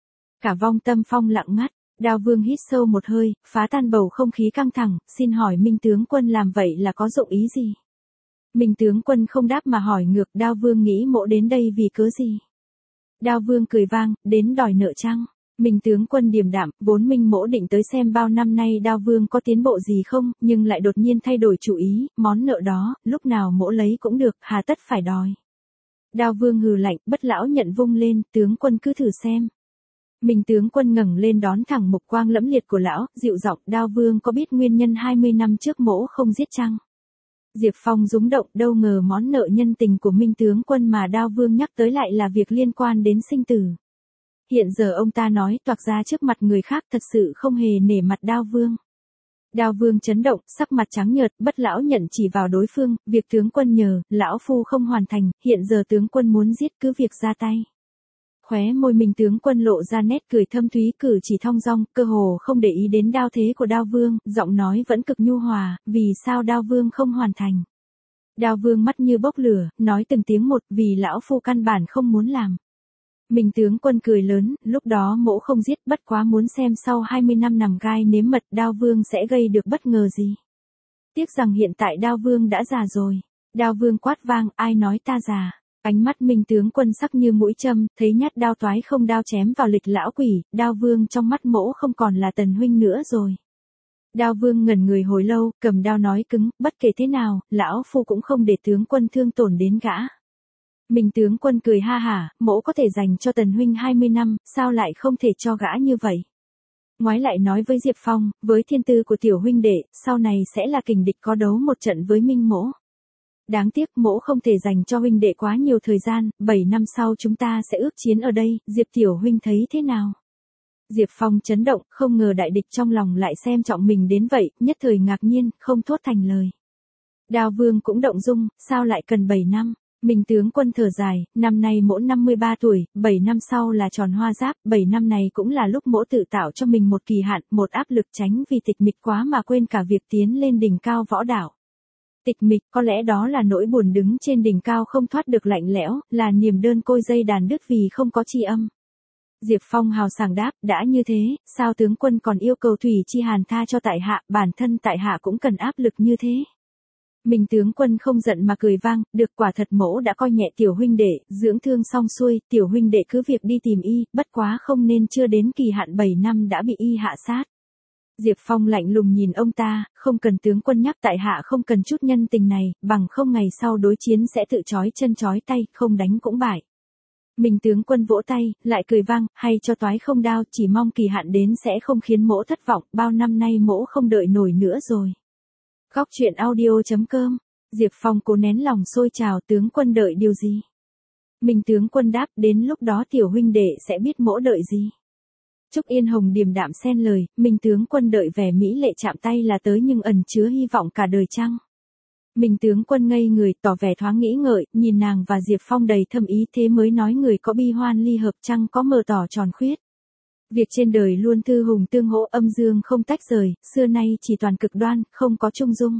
Cả vong tâm phong lặng ngắt, Đao Vương hít sâu một hơi, phá tan bầu không khí căng thẳng, xin hỏi Minh tướng quân làm vậy là có dụng ý gì? Minh tướng quân không đáp mà hỏi ngược, Đao Vương nghĩ mỗ đến đây vì cớ gì? Đao Vương cười vang, đến đòi nợ chăng? Minh tướng quân điềm đạm, vốn Minh mỗ định tới xem bao năm nay Đao Vương có tiến bộ gì không, nhưng lại đột nhiên thay đổi chủ ý, món nợ đó, lúc nào mỗ lấy cũng được, hà tất phải đòi. Đao Vương hừ lạnh, bất lão nhận vung lên, tướng quân cứ thử xem. Minh tướng quân ngẩng lên đón thẳng mục quang lẫm liệt của lão, dịu giọng, Đao Vương có biết nguyên nhân hai mươi năm trước mỗ không giết chăng? Diệp Phong rúng động, đâu ngờ món nợ nhân tình của Minh tướng quân mà Đao Vương nhắc tới lại là việc liên quan đến sinh tử. Hiện giờ ông ta nói toạc ra trước mặt người khác thật sự không hề nể mặt Đao Vương. Đao Vương chấn động, sắc mặt trắng nhợt, bất lão nhận chỉ vào đối phương, việc tướng quân nhờ, lão phu không hoàn thành, hiện giờ tướng quân muốn giết cứ việc ra tay. Khóe môi Minh tướng quân lộ ra nét cười thâm thúy, cử chỉ thong dong, cơ hồ không để ý đến đao thế của Đao Vương, giọng nói vẫn cực nhu hòa, vì sao Đao Vương không hoàn thành. Đao Vương mắt như bốc lửa, nói từng tiếng một, vì lão phu căn bản không muốn làm. Minh tướng quân cười lớn, lúc đó mỗ không giết, bất quá muốn xem sau hai mươi năm nằm gai nếm mật Đao Vương sẽ gây được bất ngờ gì. Tiếc rằng hiện tại Đao Vương đã già rồi. Đao Vương quát vang, ai nói ta già. Ánh mắt Minh tướng quân sắc như mũi châm, thấy nhát đao toái không đao chém vào lịch lão quỷ, Đao Vương trong mắt mỗ không còn là Tần huynh nữa rồi. Đao Vương ngẩn người hồi lâu, cầm đao nói cứng, bất kể thế nào, lão phu cũng không để tướng quân thương tổn đến gã. Minh tướng quân cười ha hả, mỗ có thể dành cho Tần huynh hai mươi năm, sao lại không thể cho gã như vậy? Ngoái lại nói với Diệp Phong, với thiên tư của tiểu huynh đệ, sau này sẽ là kình địch có đấu một trận với Minh mỗ. Đáng tiếc mỗ không thể dành cho huynh đệ quá nhiều thời gian, bảy năm sau chúng ta sẽ ước chiến ở đây, Diệp tiểu huynh thấy thế nào? Diệp Phong chấn động, không ngờ đại địch trong lòng lại xem trọng mình đến vậy, nhất thời ngạc nhiên, không thốt thành lời. Đao Vương cũng động dung, sao lại cần bảy năm? Minh tướng quân thở dài, năm nay mỗ năm mươi ba tuổi, bảy năm sau là tròn hoa giáp, bảy năm này cũng là lúc mỗ tự tạo cho mình một kỳ hạn, một áp lực tránh vì tịch mịch quá mà quên cả việc tiến lên đỉnh cao võ đạo. Tịch mịch, có lẽ đó là nỗi buồn đứng trên đỉnh cao không thoát được lạnh lẽo, là niềm đơn côi dây đàn đứt vì không có tri âm. Diệp Phong hào sảng đáp, đã như thế, sao tướng quân còn yêu cầu Thủy Chi Hàn tha cho tại hạ, bản thân tại hạ cũng cần áp lực như thế. Minh tướng quân không giận mà cười vang, được, quả thật mỗ đã coi nhẹ tiểu huynh đệ, dưỡng thương xong xuôi, tiểu huynh đệ cứ việc đi tìm y, bất quá không nên chưa đến kỳ hạn bảy năm đã bị y hạ sát. Diệp Phong lạnh lùng nhìn ông ta, không cần tướng quân nhắc, tại hạ không cần chút nhân tình này, bằng không ngày sau đối chiến sẽ tự chói chân chói tay, không đánh cũng bại. Minh tướng quân vỗ tay, lại cười vang, hay cho toái không đao, chỉ mong kỳ hạn đến sẽ không khiến mỗ thất vọng, bao năm nay mỗ không đợi nổi nữa rồi. Góc truyện audio chấm com, Diệp Phong cố nén lòng sôi trào, tướng quân đợi điều gì? Minh tướng quân đáp, đến lúc đó tiểu huynh đệ sẽ biết mỗ đợi gì. Trúc Yên Hồng điềm đạm xen lời, Minh tướng quân đợi vẻ mỹ lệ chạm tay là tới nhưng ẩn chứa hy vọng cả đời chăng? Minh tướng quân ngây người, tỏ vẻ thoáng nghĩ ngợi, nhìn nàng và Diệp Phong đầy thâm ý, thế mới nói người có bi hoan ly hợp chăng có mờ tỏ tròn khuyết. Việc trên đời luôn thư hùng tương hỗ, âm dương không tách rời, xưa nay chỉ toàn cực đoan, không có trung dung.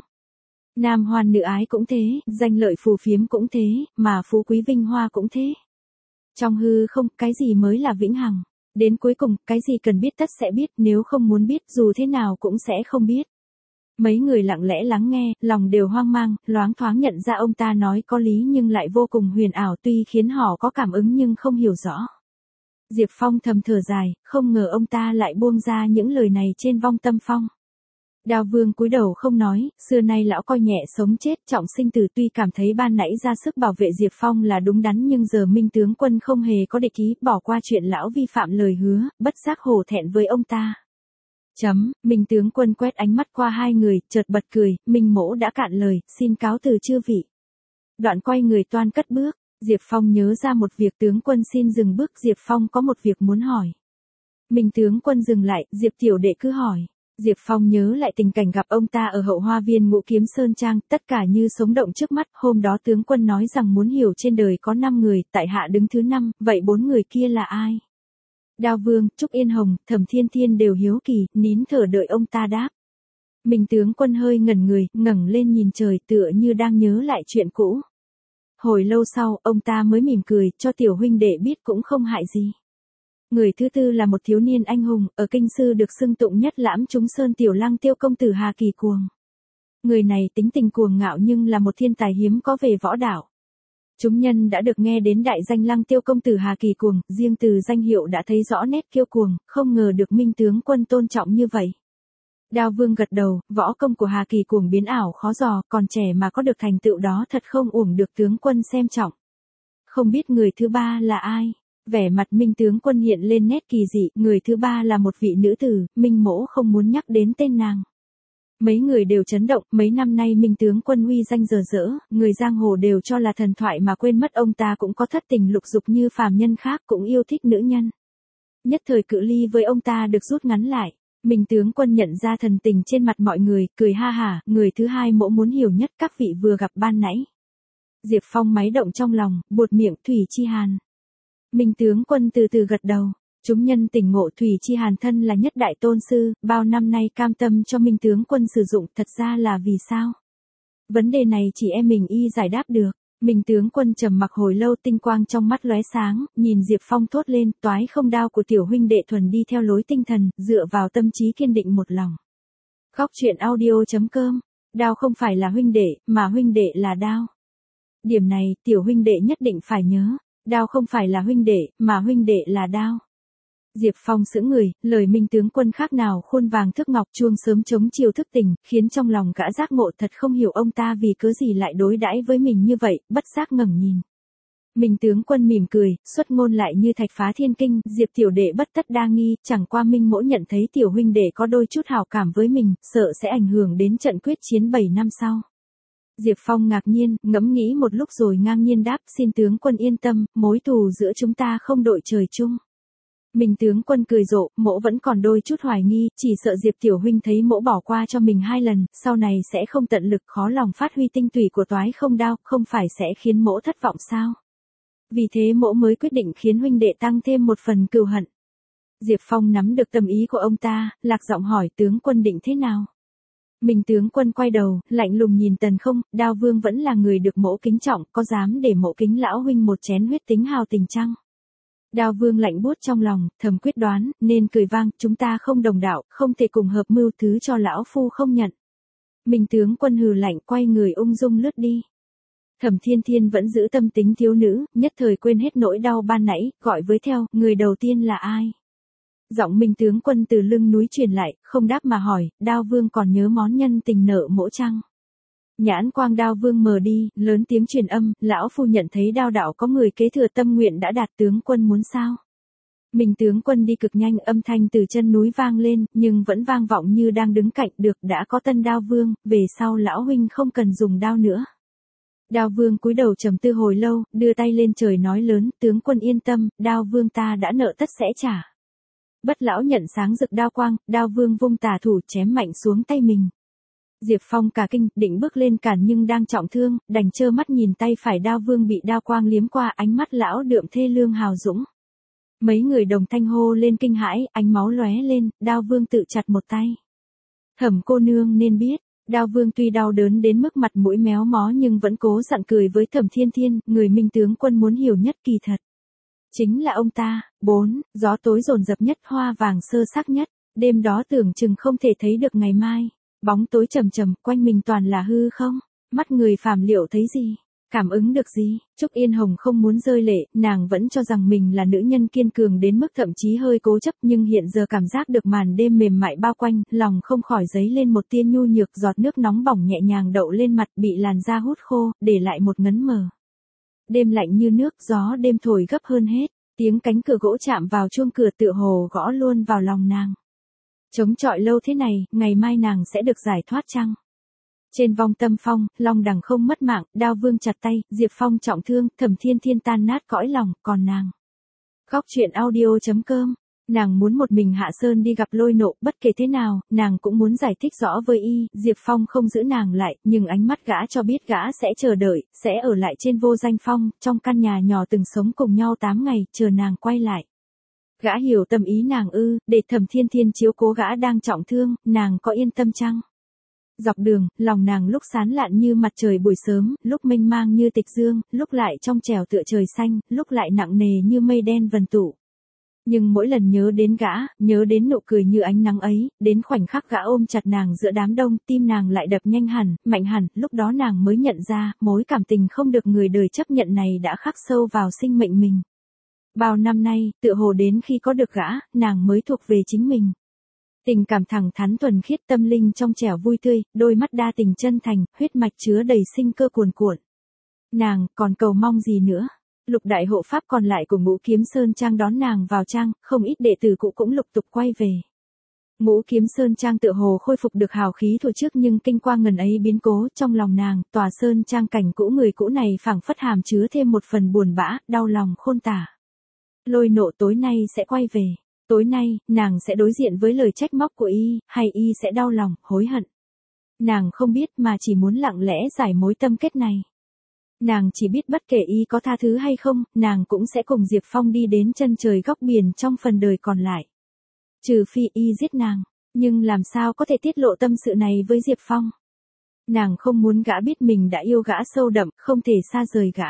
Nam hoan nữ ái cũng thế, danh lợi phù phiếm cũng thế, mà phú quý vinh hoa cũng thế. Trong hư không, cái gì mới là vĩnh hằng? Đến cuối cùng, cái gì cần biết tất sẽ biết, nếu không muốn biết, dù thế nào cũng sẽ không biết. Mấy người lặng lẽ lắng nghe, lòng đều hoang mang, loáng thoáng nhận ra ông ta nói có lý nhưng lại vô cùng huyền ảo, tuy khiến họ có cảm ứng nhưng không hiểu rõ. Diệp Phong thầm thở dài, không ngờ ông ta lại buông ra những lời này trên vong tâm phong. Đao Vương cúi đầu không nói, xưa nay lão coi nhẹ sống chết trọng sinh tử, tuy cảm thấy ban nãy ra sức bảo vệ Diệp Phong là đúng đắn nhưng giờ Minh tướng quân không hề có địch ý, bỏ qua chuyện lão vi phạm lời hứa, bất giác hổ thẹn với ông ta. Chấm, Minh tướng quân quét ánh mắt qua hai người, chợt bật cười, Minh mỗ đã cạn lời, xin cáo từ chư vị. Đoạn quay người toan cất bước, Diệp Phong nhớ ra một việc, tướng quân xin dừng bước, Diệp Phong có một việc muốn hỏi. Minh tướng quân dừng lại, Diệp tiểu đệ cứ hỏi. Diệp Phong nhớ lại tình cảnh gặp ông ta ở hậu hoa viên Ngũ Kiếm Sơn Trang, tất cả như sống động trước mắt, hôm đó tướng quân nói rằng muốn hiểu trên đời có năm người, tại hạ đứng thứ năm, vậy bốn người kia là ai? Đao Vương, Trúc Yên Hồng, Thẩm Thiên Thiên đều hiếu kỳ, nín thở đợi ông ta đáp. Minh tướng quân hơi ngẩn người, ngẩng lên nhìn trời tựa như đang nhớ lại chuyện cũ. Hồi lâu sau, ông ta mới mỉm cười, cho tiểu huynh đệ biết cũng không hại gì. Người thứ tư là một thiếu niên anh hùng, ở kinh sư được xưng tụng nhất lãm chúng sơn tiểu lăng Tiêu công tử Hà Kỳ Cuồng. Người này tính tình cuồng ngạo nhưng là một thiên tài hiếm có về võ đạo. Chúng nhân đã được nghe đến đại danh lăng Tiêu công tử Hà Kỳ Cuồng, riêng từ danh hiệu đã thấy rõ nét kiêu cuồng, không ngờ được Minh tướng quân tôn trọng như vậy. Đao Vương gật đầu, võ công của Hà Kỳ Cuồng biến ảo khó dò, còn trẻ mà có được thành tựu đó thật không uổng được tướng quân xem trọng. Không biết người thứ ba là ai? Vẻ mặt Minh tướng quân hiện lên nét kỳ dị, người thứ ba là một vị nữ tử, Minh mỗ không muốn nhắc đến tên nàng. Mấy người đều chấn động, mấy năm nay Minh tướng quân uy danh dở dỡ, người giang hồ đều cho là thần thoại mà quên mất ông ta cũng có thất tình lục dục như phàm nhân khác, cũng yêu thích nữ nhân. Nhất thời cự ly với ông ta được rút ngắn lại. Minh tướng quân nhận ra thần tình trên mặt mọi người, cười ha hả, người thứ hai mỗ muốn hiểu nhất các vị vừa gặp ban nãy. Diệp Phong máy động trong lòng, buột miệng Thủy Chi Hàn. Minh tướng quân từ từ gật đầu, chúng nhân tỉnh ngộ Thủy Chi Hàn thân là nhất đại tôn sư, bao năm nay cam tâm cho Minh tướng quân sử dụng, thật ra là vì sao? Vấn đề này chỉ em mình y giải đáp được. Minh tướng quân trầm mặc hồi lâu, tinh quang trong mắt lóe sáng, nhìn Diệp Phong thốt lên, toái không đao của tiểu huynh đệ thuần đi theo lối tinh thần, dựa vào tâm trí kiên định một lòng. Góc truyện audio chấm com, đao không phải là huynh đệ, mà huynh đệ là đao. Điểm này, tiểu huynh đệ nhất định phải nhớ, đao không phải là huynh đệ, mà huynh đệ là đao. Diệp Phong sững người, lời Minh tướng quân khác nào khuôn vàng thước ngọc, chuông sớm chống chiều thức tỉnh, khiến trong lòng gã giác ngộ, thật không hiểu ông ta vì cớ gì lại đối đãi với mình như vậy, bất giác ngẩng nhìn. Minh tướng quân mỉm cười, xuất ngôn lại như thạch phá thiên kinh, Diệp tiểu đệ bất tất đa nghi, chẳng qua Minh mỗ nhận thấy tiểu huynh đệ có đôi chút hảo cảm với mình, sợ sẽ ảnh hưởng đến trận quyết chiến bảy năm sau. Diệp Phong ngạc nhiên, ngẫm nghĩ một lúc rồi ngang nhiên đáp, xin tướng quân yên tâm, mối thù giữa chúng ta không đội trời chung. Minh tướng quân cười rộ, mỗ vẫn còn đôi chút hoài nghi, chỉ sợ Diệp tiểu huynh thấy mỗ bỏ qua cho mình hai lần, sau này sẽ không tận lực khó lòng phát huy tinh tùy của toái không đao, không phải sẽ khiến mỗ thất vọng sao? Vì thế mỗ mới quyết định khiến huynh đệ tăng thêm một phần cừu hận. Diệp Phong nắm được tâm ý của ông ta, lạc giọng hỏi tướng quân định thế nào? Minh tướng quân quay đầu, lạnh lùng nhìn Tần Không, Đao Vương vẫn là người được mỗ kính trọng, có dám để mỗ kính lão huynh một chén huyết tính hào tình chăng? Đao Vương lạnh buốt trong lòng, thầm quyết đoán, nên cười vang, chúng ta không đồng đạo, không thể cùng hợp mưu, thứ cho lão phu không nhận. Minh tướng quân hừ lạnh, quay người ung dung lướt đi. Thẩm Thiên Thiên vẫn giữ tâm tính thiếu nữ, nhất thời quên hết nỗi đau ban nãy, gọi với theo, người đầu tiên là ai? Giọng Minh tướng quân từ lưng núi truyền lại, không đáp mà hỏi, Đao Vương còn nhớ món nhân tình nợ mỗ chăng? Nhãn quang Đao Vương mờ đi, lớn tiếng truyền âm, lão phu nhận thấy Đao đạo có người kế thừa tâm nguyện đã đạt, tướng quân muốn sao? Minh tướng quân đi cực nhanh, âm thanh từ chân núi vang lên, nhưng vẫn vang vọng như đang đứng cạnh, được, đã có tân Đao Vương, về sau lão huynh không cần dùng đao nữa. Đao Vương cúi đầu trầm tư hồi lâu, đưa tay lên trời nói lớn, tướng quân yên tâm, Đao Vương ta đã nợ tất sẽ trả. Bất lão nhận sáng rực đao quang, Đao Vương vung tà thủ chém mạnh xuống tay mình. Diệp Phong cả kinh, định bước lên cản nhưng đang trọng thương, đành trơ mắt nhìn tay phải Đao Vương bị đao quang liếm qua, ánh mắt lão đượm thê lương hào dũng. Mấy người đồng thanh hô lên kinh hãi, ánh máu lóe lên, Đao Vương tự chặt một tay. Thẩm cô nương nên biết, Đao Vương tuy đau đớn đến mức mặt mũi méo mó nhưng vẫn cố dặn cười với Thẩm Thiên Thiên, người Minh tướng quân muốn hiểu nhất kỳ thật. Chính là ông ta. Bốn, gió tối dồn dập nhất, hoa vàng sơ sắc nhất, đêm đó tưởng chừng không thể thấy được ngày mai. Bóng tối trầm trầm, quanh mình toàn là hư không, mắt người phàm liệu thấy gì, cảm ứng được gì. Trúc Yên Hồng không muốn rơi lệ, nàng vẫn cho rằng mình là nữ nhân kiên cường đến mức thậm chí hơi cố chấp, nhưng hiện giờ cảm giác được màn đêm mềm mại bao quanh, lòng không khỏi dấy lên một tia nhu nhược, giọt nước nóng bỏng nhẹ nhàng đậu lên mặt, bị làn da hút khô, để lại một ngấn mờ. Đêm lạnh như nước, gió đêm thổi gấp hơn hết, tiếng cánh cửa gỗ chạm vào chuông cửa tựa hồ gõ luôn vào lòng nàng. Chống chọi lâu thế này, ngày mai nàng sẽ được giải thoát chăng? Trên vong Tâm Phong, Long Đằng không mất mạng, Đao Vương chặt tay, Diệp Phong trọng thương, Thẩm Thiên Thiên tan nát cõi lòng, còn nàng. Góc truyện audio chấm com Nàng muốn một mình hạ sơn đi gặp Lôi Nộ, bất kể thế nào, nàng cũng muốn giải thích rõ với y, Diệp Phong không giữ nàng lại, nhưng ánh mắt gã cho biết gã sẽ chờ đợi, sẽ ở lại trên Vô Danh Phong, trong căn nhà nhỏ từng sống cùng nhau tám ngày, chờ nàng quay lại. Gã hiểu tâm ý nàng ư, để Thẩm Thiên Thiên chiếu cố gã đang trọng thương, nàng có yên tâm chăng? Dọc đường, lòng nàng lúc sáng lạn như mặt trời buổi sớm, lúc mênh mang như tịch dương, lúc lại trong trẻo tựa trời xanh, lúc lại nặng nề như mây đen vần tụ. Nhưng mỗi lần nhớ đến gã, nhớ đến nụ cười như ánh nắng ấy, đến khoảnh khắc gã ôm chặt nàng giữa đám đông, tim nàng lại đập nhanh hẳn, mạnh hẳn, lúc đó nàng mới nhận ra, mối cảm tình không được người đời chấp nhận này đã khắc sâu vào sinh mệnh mình. Bao năm nay, tựa hồ đến khi có được gã, nàng mới thuộc về chính mình. Tình cảm thẳng thắn thuần khiết, tâm linh trong trẻo vui tươi, đôi mắt đa tình chân thành, huyết mạch chứa đầy sinh cơ cuồn cuộn. Nàng, còn cầu mong gì nữa? Lục đại hộ pháp còn lại của Ngũ Kiếm Sơn Trang đón nàng vào trang, không ít đệ tử cũ cũng lục tục quay về. Ngũ Kiếm Sơn Trang tựa hồ khôi phục được hào khí thuở trước, nhưng kinh qua ngần ấy biến cố, trong lòng nàng, tòa Sơn Trang cảnh cũ người cũ này phảng phất hàm chứa thêm một phần buồn bã, đau lòng khôn tả. Lôi Nộ tối nay sẽ quay về. Tối nay, nàng sẽ đối diện với lời trách móc của y, hay y sẽ đau lòng, hối hận. Nàng không biết mà chỉ muốn lặng lẽ giải mối tâm kết này. Nàng chỉ biết bất kể y có tha thứ hay không, nàng cũng sẽ cùng Diệp Phong đi đến chân trời góc biển trong phần đời còn lại. Trừ phi y giết nàng, nhưng làm sao có thể tiết lộ tâm sự này với Diệp Phong. Nàng không muốn gã biết mình đã yêu gã sâu đậm, không thể xa rời gã.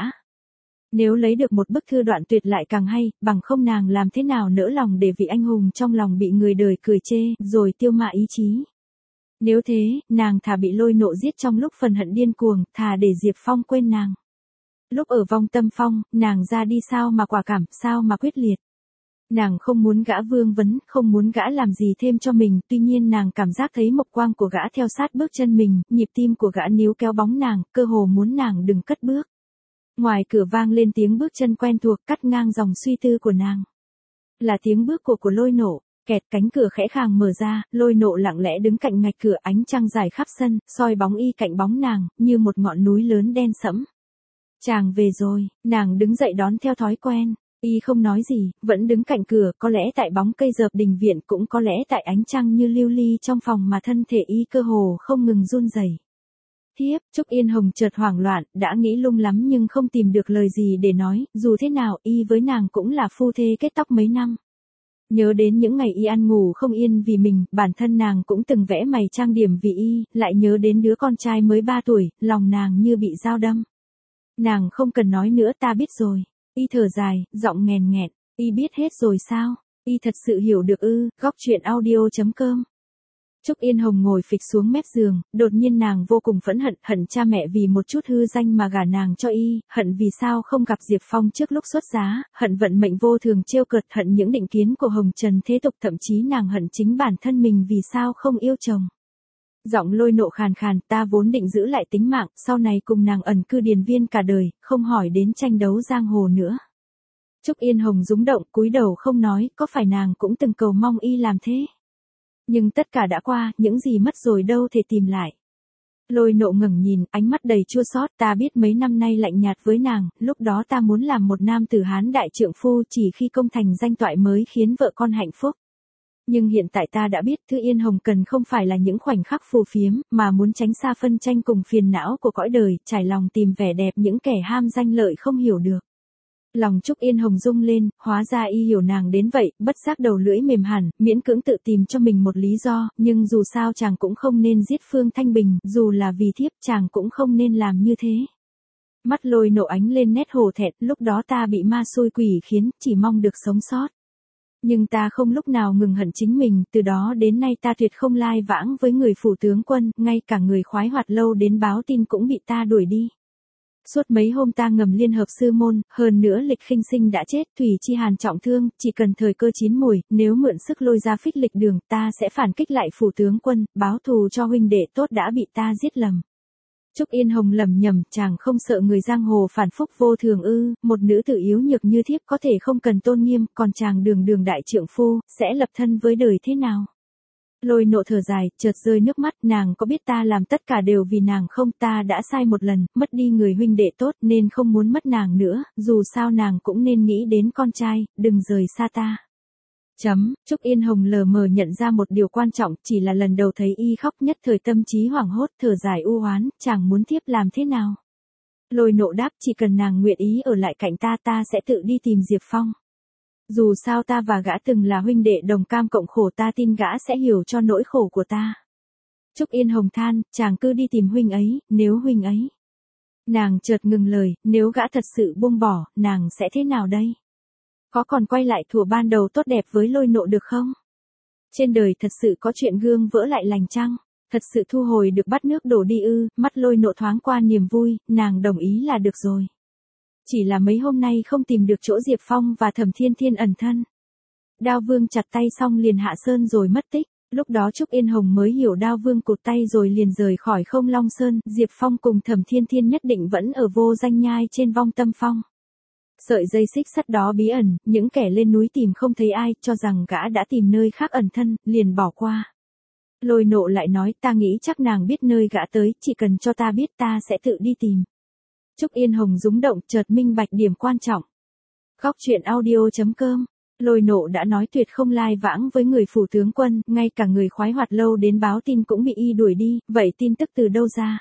Nếu lấy được một bức thư đoạn tuyệt lại càng hay, bằng không nàng làm thế nào nỡ lòng để vị anh hùng trong lòng bị người đời cười chê, rồi tiêu mạ ý chí. Nếu thế, nàng thà bị Lôi Nộ giết trong lúc phần hận điên cuồng, thà để Diệp Phong quên nàng. Lúc ở Vong Tâm Phong, nàng ra đi sao mà quả cảm, sao mà quyết liệt. Nàng không muốn gã vương vấn, không muốn gã làm gì thêm cho mình, tuy nhiên nàng cảm giác thấy mộc quang của gã theo sát bước chân mình, nhịp tim của gã níu kéo bóng nàng, cơ hồ muốn nàng đừng cất bước. Ngoài cửa vang lên tiếng bước chân quen thuộc, cắt ngang dòng suy tư của nàng. Là tiếng bước của của Lôi Nộ, kẹt, cánh cửa khẽ khàng mở ra, Lôi Nộ lặng lẽ đứng cạnh ngạch cửa, ánh trăng dài khắp sân, soi bóng y cạnh bóng nàng, như một ngọn núi lớn đen sẫm. Chàng về rồi, nàng đứng dậy đón theo thói quen, y không nói gì, vẫn đứng cạnh cửa, có lẽ tại bóng cây dợp đình viện, cũng có lẽ tại ánh trăng như lưu ly trong phòng mà thân thể y cơ hồ không ngừng run rẩy. Thiếp, Trúc Yên Hồng chợt hoảng loạn, đã nghĩ lung lắm nhưng không tìm được lời gì để nói, dù thế nào y với nàng cũng là phu thê kết tóc mấy năm. Nhớ đến những ngày y ăn ngủ không yên vì mình, bản thân nàng cũng từng vẽ mày trang điểm vì y, lại nhớ đến đứa con trai mới ba tuổi, lòng nàng như bị dao đâm. Nàng không cần nói nữa, ta biết rồi. Y thở dài, giọng nghèn nghẹn, y biết hết rồi sao? Y thật sự hiểu được ư? Góc truyện audio chấm com. Trúc Yên Hồng ngồi phịch xuống mép giường, đột nhiên nàng vô cùng phẫn hận, hận cha mẹ vì một chút hư danh mà gả nàng cho y, hận vì sao không gặp Diệp Phong trước lúc xuất giá, hận vận mệnh vô thường trêu cợt, hận những định kiến của Hồng Trần thế tục, thậm chí nàng hận chính bản thân mình vì sao không yêu chồng. Giọng Lôi Nộ khàn khàn, ta vốn định giữ lại tính mạng, sau này cùng nàng ẩn cư điền viên cả đời, không hỏi đến tranh đấu giang hồ nữa. Trúc Yên Hồng rúng động, cúi đầu không nói, có phải nàng cũng từng cầu mong y làm thế? Nhưng tất cả đã qua, những gì mất rồi đâu thể tìm lại. Lôi Nộ ngẩng nhìn, ánh mắt đầy chua xót, ta biết mấy năm nay lạnh nhạt với nàng, lúc đó ta muốn làm một nam tử Hán đại trượng phu, chỉ khi công thành danh toại mới khiến vợ con hạnh phúc. Nhưng hiện tại ta đã biết, thứ Yên Hồng cần không phải là những khoảnh khắc phù phiếm, mà muốn tránh xa phân tranh cùng phiền não của cõi đời, trải lòng tìm vẻ đẹp những kẻ ham danh lợi không hiểu được. Lòng Trúc Yên Hồng rung lên, hóa ra y hiểu nàng đến vậy, bất giác đầu lưỡi mềm hẳn, miễn cưỡng tự tìm cho mình một lý do, nhưng dù sao chàng cũng không nên giết Phương Thanh Bình, dù là vì thiếp chàng cũng không nên làm như thế. Mắt Lôi Nộ ánh lên nét hổ thẹn, lúc đó ta bị ma xui quỷ khiến, chỉ mong được sống sót. Nhưng ta không lúc nào ngừng hận chính mình, từ đó đến nay ta tuyệt không lai vãng với người phủ tướng quân, ngay cả người khoái hoạt lâu đến báo tin cũng bị ta đuổi đi. Suốt mấy hôm ta ngầm liên hợp sư môn, hơn nữa Lịch Khinh Sinh đã chết, Thủy Chi Hàn trọng thương, chỉ cần thời cơ chín mùi, nếu mượn sức lôi ra Phích Lịch Đường, ta sẽ phản kích lại phủ tướng quân, báo thù cho huynh đệ tốt đã bị ta giết lầm. Trúc Yên Hồng lầm nhầm, chàng không sợ người giang hồ phản phúc vô thường ư, một nữ tử yếu nhược như thiếp có thể không cần tôn nghiêm, còn chàng đường đường đại trượng phu, sẽ lập thân với đời thế nào? Lôi Nộ thở dài, chợt rơi nước mắt, nàng có biết ta làm tất cả đều vì nàng không, ta đã sai một lần, mất đi người huynh đệ tốt nên không muốn mất nàng nữa, dù sao nàng cũng nên nghĩ đến con trai, đừng rời xa ta. Chấm, Trúc Yên Hồng lờ mờ nhận ra một điều quan trọng, chỉ là lần đầu thấy y khóc nhất thời tâm trí hoảng hốt, thở dài u oán, chàng muốn tiếp làm thế nào? Lôi Nộ đáp, chỉ cần nàng nguyện ý ở lại cạnh ta, ta sẽ tự đi tìm Diệp Phong. Dù sao ta và gã từng là huynh đệ đồng cam cộng khổ, ta tin gã sẽ hiểu cho nỗi khổ của ta. Trúc Yên Hồng than, chàng cứ đi tìm huynh ấy, nếu huynh ấy. Nàng chợt ngừng lời, nếu gã thật sự buông bỏ, nàng sẽ thế nào đây? Có còn quay lại thuở ban đầu tốt đẹp với Lôi Nộ được không? Trên đời thật sự có chuyện gương vỡ lại lành chăng? Thật sự thu hồi được bát nước đổ đi ư? Mắt Lôi Nộ thoáng qua niềm vui, nàng đồng ý là được rồi. Chỉ là mấy hôm nay không tìm được chỗ Diệp Phong và Thẩm Thiên Thiên ẩn thân. Đao Vương chặt tay xong liền hạ sơn rồi mất tích. Lúc đó Trúc Yên Hồng mới hiểu Đao Vương cụt tay rồi liền rời khỏi Không Long Sơn. Diệp Phong cùng Thẩm Thiên Thiên nhất định vẫn ở Vô Danh Nhai trên Vong Tâm Phong. Sợi dây xích sắt đó bí ẩn, những kẻ lên núi tìm không thấy ai, cho rằng gã đã tìm nơi khác ẩn thân, liền bỏ qua. Lôi Nộ lại nói, ta nghĩ chắc nàng biết nơi gã tới, chỉ cần cho ta biết ta sẽ tự đi tìm. Trúc Yên Hồng rúng động, chợt minh bạch điểm quan trọng. Góc truyện audio chấm com. Lôi Nộ đã nói tuyệt không lai vãng với người phủ tướng quân, ngay cả người khoái hoạt lâu đến báo tin cũng bị y đuổi đi, vậy tin tức từ đâu ra?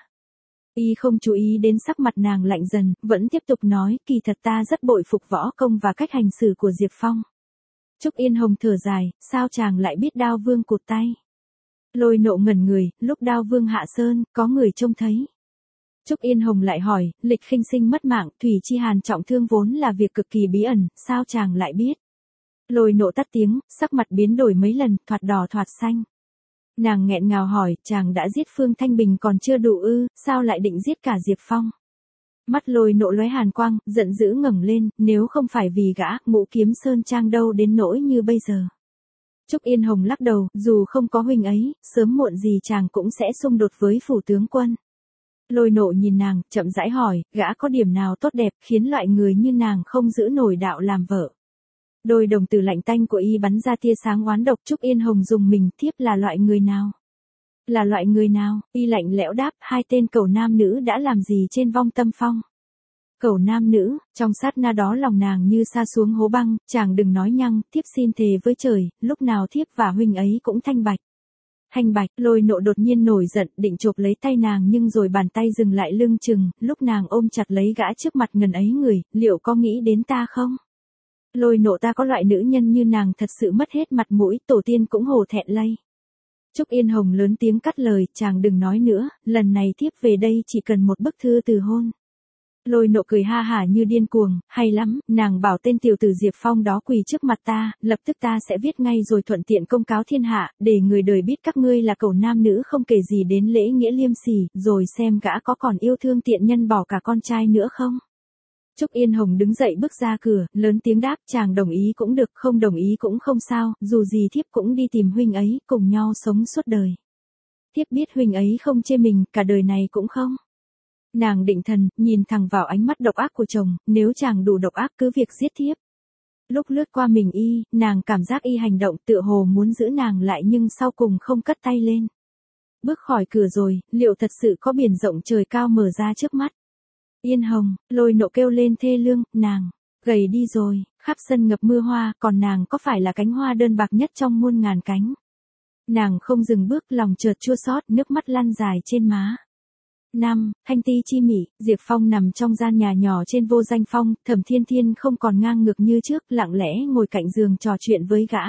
Y không chú ý đến sắc mặt nàng lạnh dần, vẫn tiếp tục nói, kỳ thật ta rất bội phục võ công và cách hành xử của Diệp Phong. Trúc Yên Hồng thở dài, sao chàng lại biết Đao Vương cụt tay? Lôi Nộ ngẩn người, lúc Đao Vương hạ sơn, có người trông thấy. Trúc Yên Hồng lại hỏi, Lịch Khinh Sinh mất mạng, Thủy Chi Hàn trọng thương vốn là việc cực kỳ bí ẩn, sao chàng lại biết? Lôi Nộ tắt tiếng, sắc mặt biến đổi mấy lần, thoạt đỏ thoạt xanh. Nàng nghẹn ngào hỏi, chàng đã giết Phương Thanh Bình còn chưa đủ ư, sao lại định giết cả Diệp Phong? Mắt Lôi Nộ lóe hàn quang, giận dữ ngẩng lên, nếu không phải vì gã, Ngũ Kiếm Sơn Trang đâu đến nỗi như bây giờ. Trúc Yên Hồng lắc đầu, dù không có huynh ấy, sớm muộn gì chàng cũng sẽ xung đột với phủ tướng quân. Lôi Nộ nhìn nàng, chậm rãi hỏi, gã có điểm nào tốt đẹp khiến loại người như nàng không giữ nổi đạo làm vợ? Đôi đồng tử lạnh tanh của y bắn ra tia sáng oán độc. Trúc Yên Hồng dùng mình, thiếp là loại người nào? Là loại người nào? Y lạnh lẽo đáp, hai tên cẩu nam nữ đã làm gì trên Vong Tâm Phong? Cẩu nam nữ, trong sát na đó lòng nàng như sa xuống hố băng, chàng đừng nói nhăng, thiếp xin thề với trời, lúc nào thiếp và huynh ấy cũng thanh bạch. Thanh bạch, Lôi Nộ đột nhiên nổi giận, định chộp lấy tay nàng nhưng rồi bàn tay dừng lại lưng chừng, lúc nàng ôm chặt lấy gã trước mặt ngần ấy người, liệu có nghĩ đến ta không? Lôi Nộ, ta có loại nữ nhân như nàng thật sự mất hết mặt mũi, tổ tiên cũng hổ thẹn lây. Trúc Yên Hồng lớn tiếng cắt lời, chàng đừng nói nữa, lần này thiếp về đây chỉ cần một bức thư từ hôn. Lôi Nộ cười ha hả như điên cuồng, hay lắm, nàng bảo tên tiểu tử Diệp Phong đó quỳ trước mặt ta, lập tức ta sẽ viết ngay rồi thuận tiện công cáo thiên hạ, để người đời biết các ngươi là cẩu nam nữ không kể gì đến lễ nghĩa liêm sỉ, rồi xem gã có còn yêu thương tiện nhân bỏ cả con trai nữa không. Trúc Yên Hồng đứng dậy bước ra cửa, lớn tiếng đáp, chàng đồng ý cũng được, không đồng ý cũng không sao, dù gì thiếp cũng đi tìm huynh ấy, cùng nhau sống suốt đời. Thiếp biết huynh ấy không chê mình, cả đời này cũng không. Nàng định thần, nhìn thẳng vào ánh mắt độc ác của chồng, nếu chàng đủ độc ác cứ việc giết thiếp. Lúc lướt qua mình y, nàng cảm giác y hành động tựa hồ muốn giữ nàng lại nhưng sau cùng không cất tay lên. Bước khỏi cửa rồi, liệu thật sự có biển rộng trời cao mở ra trước mắt? Yên Hồng, Lôi Nộ kêu lên thê lương, nàng, gầy đi rồi, khắp sân ngập mưa hoa, còn nàng có phải là cánh hoa đơn bạc nhất trong muôn ngàn cánh? Nàng không dừng bước, lòng chợt chua xót, nước mắt lăn dài trên má. Năm, Thanh Ti Chi Mị, Diệp Phong nằm trong gian nhà nhỏ trên Vô Danh Phong, Thẩm Thiên Thiên không còn ngang ngược như trước, lặng lẽ ngồi cạnh giường trò chuyện với gã.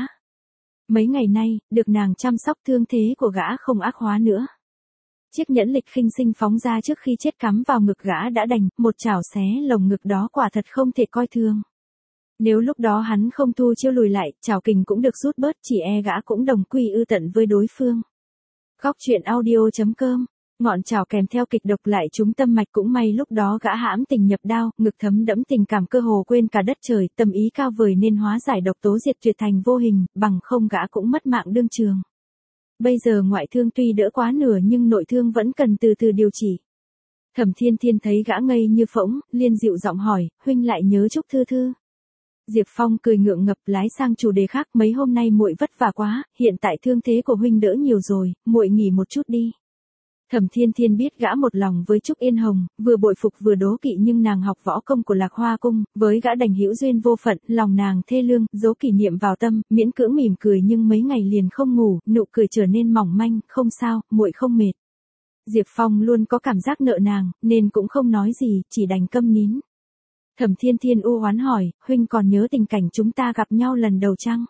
Mấy ngày nay, được nàng chăm sóc thương thế của gã không ác hóa nữa. Chiếc nhẫn Lịch Khinh Sinh phóng ra trước khi chết cắm vào ngực gã đã đành, một chảo xé lồng ngực đó quả thật không thể coi thường. Nếu lúc đó hắn không thu chiêu lùi lại, chảo kình cũng được rút bớt, chỉ e gã cũng đồng quy ư tận với đối phương. Góc truyện audio chấm com. Ngọn chảo kèm theo kịch độc lại trúng tâm mạch, cũng may lúc đó gã hãm tình nhập đao, ngực thấm đẫm tình cảm cơ hồ quên cả đất trời, tâm ý cao vời nên hóa giải độc tố diệt tuyệt thành vô hình, bằng không gã cũng mất mạng đương trường. Bây giờ ngoại thương tuy đỡ quá nửa nhưng nội thương vẫn cần từ từ điều trị. Thẩm Thiên Thiên thấy gã ngây như phỗng, liền dịu giọng hỏi, huynh lại nhớ Trúc Thư Thư? Diệp Phong cười ngượng ngập, lái sang chủ đề khác, mấy hôm nay muội vất vả quá, hiện tại thương thế của huynh đỡ nhiều rồi, muội nghỉ một chút đi. Thẩm Thiên Thiên biết gã một lòng với Trúc Yên Hồng, vừa bội phục vừa đố kỵ nhưng nàng học võ công của Lạc Hoa cung, với gã đành hữu duyên vô phận, lòng nàng thê lương, giấu kỷ niệm vào tâm, miễn cưỡng mỉm cười nhưng mấy ngày liền không ngủ, nụ cười trở nên mỏng manh, không sao, muội không mệt. Diệp Phong luôn có cảm giác nợ nàng, nên cũng không nói gì, chỉ đành câm nín. Thẩm Thiên Thiên u oán hỏi, huynh còn nhớ tình cảnh chúng ta gặp nhau lần đầu chăng?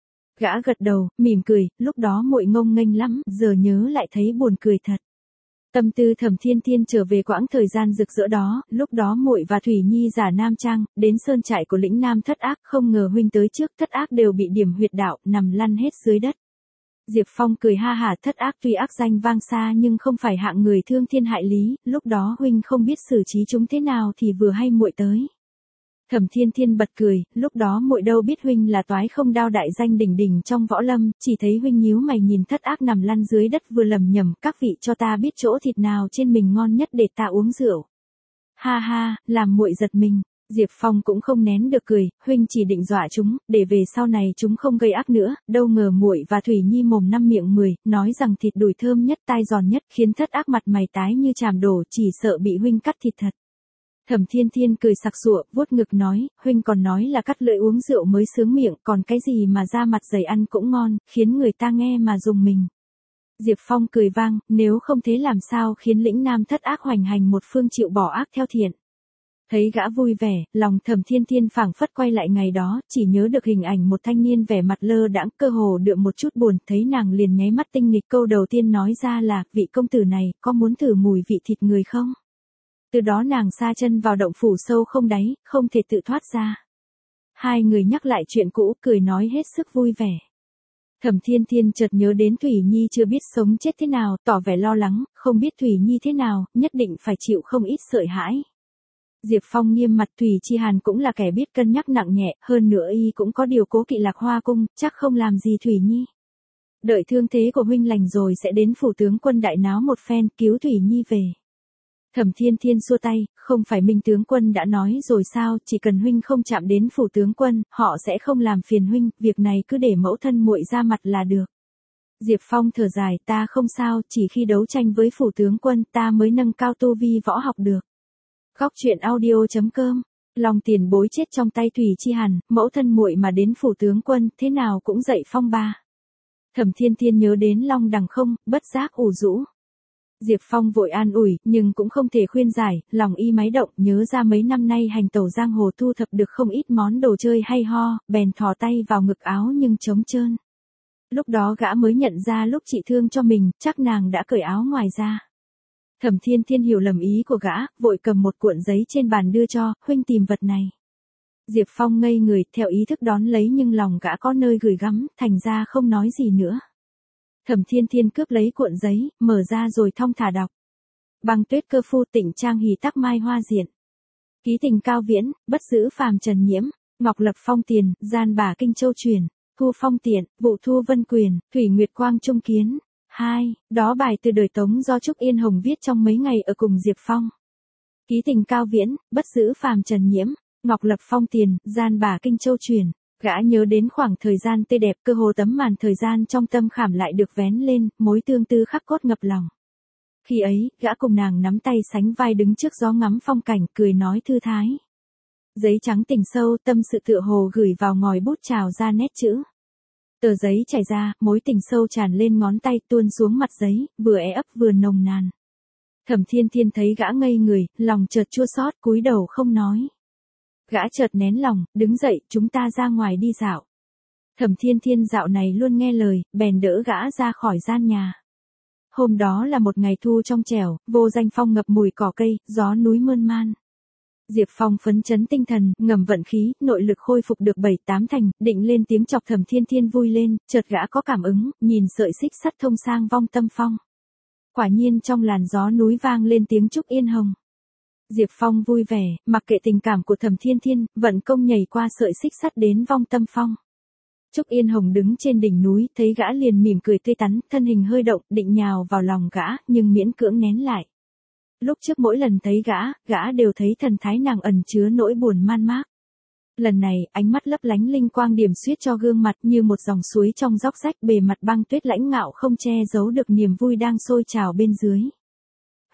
Gã gật đầu, mỉm cười, lúc đó muội ngông nghênh lắm, giờ nhớ lại thấy buồn cười thật. Tâm tư Thẩm Thiên Thiên trở về quãng thời gian rực rỡ đó, lúc đó muội và Thủy Nhi giả nam trang, đến sơn trại của lĩnh nam Thất Ác, không ngờ huynh tới trước, Thất Ác đều bị điểm huyệt đạo, nằm lăn hết dưới đất. Diệp Phong cười ha hả, Thất Ác tuy ác danh vang xa nhưng không phải hạng người thương thiên hại lý, lúc đó huynh không biết xử trí chúng thế nào thì vừa hay muội tới. Thẩm Thiên Thiên bật cười, lúc đó muội đâu biết huynh là toái không đao đại danh đỉnh đỉnh trong võ lâm, chỉ thấy huynh nhíu mày nhìn Thất Ác nằm lăn dưới đất vừa lầm nhầm, các vị cho ta biết chỗ thịt nào trên mình ngon nhất để ta uống rượu. Ha ha, làm muội giật mình. Diệp Phong cũng không nén được cười, huynh chỉ định dọa chúng, để về sau này chúng không gây ác nữa, đâu ngờ muội và Thủy Nhi mồm năm miệng mười, nói rằng thịt đùi thơm nhất tai giòn nhất, khiến Thất Ác mặt mày tái như chàm đổ, chỉ sợ bị huynh cắt thịt thật. Thẩm Thiên Thiên cười sặc sụa, vuốt ngực nói, huynh còn nói là cắt lưỡi uống rượu mới sướng miệng, còn cái gì mà da mặt dày ăn cũng ngon, khiến người ta nghe mà dùng mình. Diệp Phong cười vang, nếu không thế làm sao khiến lĩnh nam Thất Ác hoành hành một phương chịu bỏ ác theo thiện. Thấy gã vui vẻ, lòng Thẩm Thiên Thiên phảng phất quay lại ngày đó, chỉ nhớ được hình ảnh một thanh niên vẻ mặt lơ đãng, cơ hồ đượm một chút buồn, thấy nàng liền nháy mắt tinh nghịch, câu đầu tiên nói ra là, vị công tử này, có muốn thử mùi vị thịt người không? Từ đó nàng sa chân vào động phủ sâu không đáy, không thể tự thoát ra. Hai người nhắc lại chuyện cũ, cười nói hết sức vui vẻ. Thẩm Thiên Thiên chợt nhớ đến Thủy Nhi chưa biết sống chết thế nào, tỏ vẻ lo lắng, không biết Thủy Nhi thế nào, nhất định phải chịu không ít sợi hãi. Diệp Phong nghiêm mặt, Thủy Chi Hàn cũng là kẻ biết cân nhắc nặng nhẹ, hơn nữa y cũng có điều cố kỵ Lạc Hoa cung, chắc không làm gì Thủy Nhi. Đợi thương thế của huynh lành rồi sẽ đến phủ tướng quân đại náo một phen, cứu Thủy Nhi về. Thẩm Thiên Thiên xua tay, không phải Minh tướng quân đã nói rồi sao, chỉ cần huynh không chạm đến phủ tướng quân, họ sẽ không làm phiền huynh, việc này cứ để mẫu thân muội ra mặt là được. Diệp Phong thở dài, ta không sao, chỉ khi đấu tranh với phủ tướng quân ta mới nâng cao tu vi võ học được. Góc truyện audio chấm com, lòng tiền bối chết trong tay Thủy Chi Hàn, mẫu thân muội mà đến phủ tướng quân, thế nào cũng dậy phong ba. Thẩm Thiên Thiên nhớ đến Long Đằng không, bất giác ủ rũ. Diệp Phong vội an ủi, nhưng cũng không thể khuyên giải, lòng y máy động, nhớ ra mấy năm nay hành tẩu giang hồ thu thập được không ít món đồ chơi hay ho, bèn thò tay vào ngực áo nhưng trống trơn. Lúc đó gã mới nhận ra lúc trị thương cho mình, chắc nàng đã cởi áo ngoài ra. Thẩm Thiên Thiên hiểu lầm ý của gã, vội cầm một cuộn giấy trên bàn đưa cho, huynh tìm vật này. Diệp Phong ngây người, theo ý thức đón lấy nhưng lòng gã có nơi gửi gắm, thành ra không nói gì nữa. Thẩm Thiên Thiên cướp lấy cuộn giấy, mở ra rồi thong thả đọc. Băng tuyết cơ phu tịnh trang hỷ tắc mai hoa diện. Ký tình cao viễn, bất giữ phàm trần nhiễm, ngọc lập phong tiền, gian bả kinh châu truyền, thu phong tiện, vụ thu vân quyền, thủy nguyệt quang trung kiến. hai. Đó bài từ đời Tống do Trúc Yên Hồng viết trong mấy ngày ở cùng Diệp Phong. Ký tình cao viễn, bất giữ phàm trần nhiễm, ngọc lập phong tiền, gian bả kinh châu truyền. Gã nhớ đến khoảng thời gian tươi đẹp, cơ hồ tấm màn thời gian trong tâm khảm lại được vén lên, mối tương tư khắc cốt ngập lòng. Khi ấy, gã cùng nàng nắm tay sánh vai đứng trước gió ngắm phong cảnh, cười nói thư thái. Giấy trắng tình sâu, tâm sự tựa hồ gửi vào ngòi bút trào ra nét chữ. Tờ giấy chảy ra, mối tình sâu tràn lên ngón tay tuôn xuống mặt giấy, vừa é ấp vừa nồng nàn. Thẩm Thiên Thiên thấy gã ngây người, lòng chợt chua xót, cúi đầu không nói. Gã chợt nén lòng, đứng dậy, chúng ta ra ngoài đi dạo. Thẩm Thiên Thiên dạo này luôn nghe lời, bèn đỡ gã ra khỏi gian nhà. Hôm đó là một ngày thu trong trẻo, vô danh phong ngập mùi cỏ cây, gió núi mơn man. Diệp Phong phấn chấn tinh thần, ngầm vận khí, nội lực khôi phục được bảy tám thành, định lên tiếng chọc Thẩm Thiên Thiên vui lên, chợt gã có cảm ứng, nhìn sợi xích sắt thông sang vong tâm phong. Quả nhiên trong làn gió núi vang lên tiếng Trúc Yên Hồng. Diệp Phong vui vẻ, mặc kệ tình cảm của Thẩm Thiên Thiên, vận công nhảy qua sợi xích sắt đến vong tâm phong. Trúc Yên Hồng đứng trên đỉnh núi, thấy gã liền mỉm cười tươi tắn, thân hình hơi động, định nhào vào lòng gã, nhưng miễn cưỡng nén lại. Lúc trước mỗi lần thấy gã, gã đều thấy thần thái nàng ẩn chứa nỗi buồn man mác. Lần này, ánh mắt lấp lánh linh quang điểm xuyết cho gương mặt như một dòng suối trong róc rách, bề mặt băng tuyết lãnh ngạo không che giấu được niềm vui đang sôi trào bên dưới.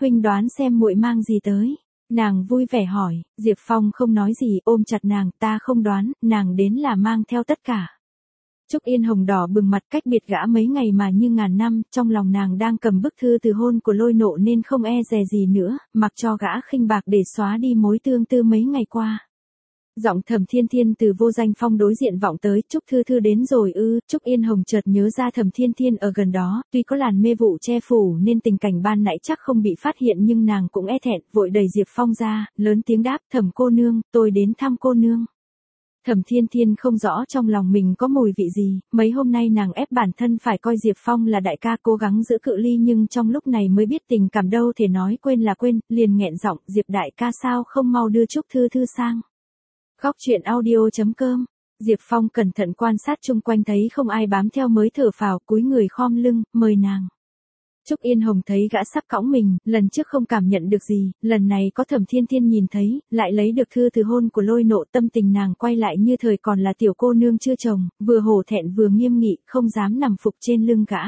huynh đoán xem muội mang gì tới. Nàng vui vẻ hỏi, Diệp Phong không nói gì, ôm chặt nàng, ta không đoán, nàng đến là mang theo tất cả. Trúc Yên Hồng đỏ bừng mặt, cách biệt gã mấy ngày mà như ngàn năm, trong lòng nàng đang cầm bức thư từ hôn của Lôi Nộ nên không e dè gì nữa, mặc cho gã khinh bạc để xóa đi mối tương tư mấy ngày qua. Giọng Thẩm Thiên Thiên từ vô danh phong đối diện vọng tới, Trúc Thư Thư đến rồi ư, Trúc Yên Hồng chợt nhớ ra Thẩm Thiên Thiên ở gần đó, tuy có làn mê vụ che phủ nên tình cảnh ban nãy chắc không bị phát hiện nhưng nàng cũng e thẹn, vội đẩy Diệp Phong ra, lớn tiếng đáp, Thẩm cô nương, tôi đến thăm cô nương. Thẩm Thiên Thiên không rõ trong lòng mình có mùi vị gì, mấy hôm nay nàng ép bản thân phải coi Diệp Phong là đại ca, cố gắng giữ cự ly nhưng trong lúc này mới biết tình cảm đâu thể nói quên là quên, liền nghẹn giọng, Diệp đại ca sao không mau đưa Trúc Thư Thư sang. Góc truyện audio chấm com. Diệp Phong cẩn thận quan sát chung quanh thấy không ai bám theo mới thở phào, cúi người khom lưng, mời nàng. Trúc Yên Hồng thấy gã sắp cõng mình, lần trước không cảm nhận được gì, lần này có Thẩm Thiên Thiên nhìn thấy, lại lấy được thư từ hôn của Lôi Nộ, tâm tình nàng quay lại như thời còn là tiểu cô nương chưa chồng, vừa hổ thẹn vừa nghiêm nghị, không dám nằm phục trên lưng gã.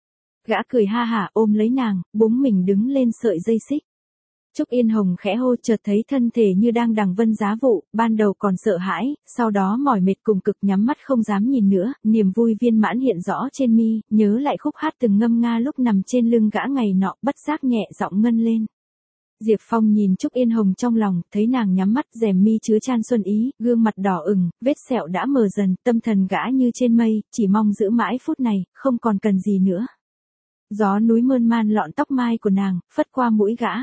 Gã cười ha hả ôm lấy nàng, búng mình đứng lên sợi dây xích. Trúc Yên Hồng khẽ hô, chợt thấy thân thể như đang đằng vân giá vụ, ban đầu còn sợ hãi, sau đó mỏi mệt cùng cực nhắm mắt không dám nhìn nữa, niềm vui viên mãn hiện rõ trên mi, nhớ lại khúc hát từng ngâm nga lúc nằm trên lưng gã ngày nọ, bất giác nhẹ giọng ngân lên. Diệp Phong nhìn Trúc Yên Hồng trong lòng, thấy nàng nhắm mắt, rèm mi chứa chan xuân ý, gương mặt đỏ ửng, vết sẹo đã mờ dần, tâm thần gã như trên mây, chỉ mong giữ mãi phút này, không còn cần gì nữa. Gió núi mơn man lọn tóc mai của nàng, phất qua mũi gã.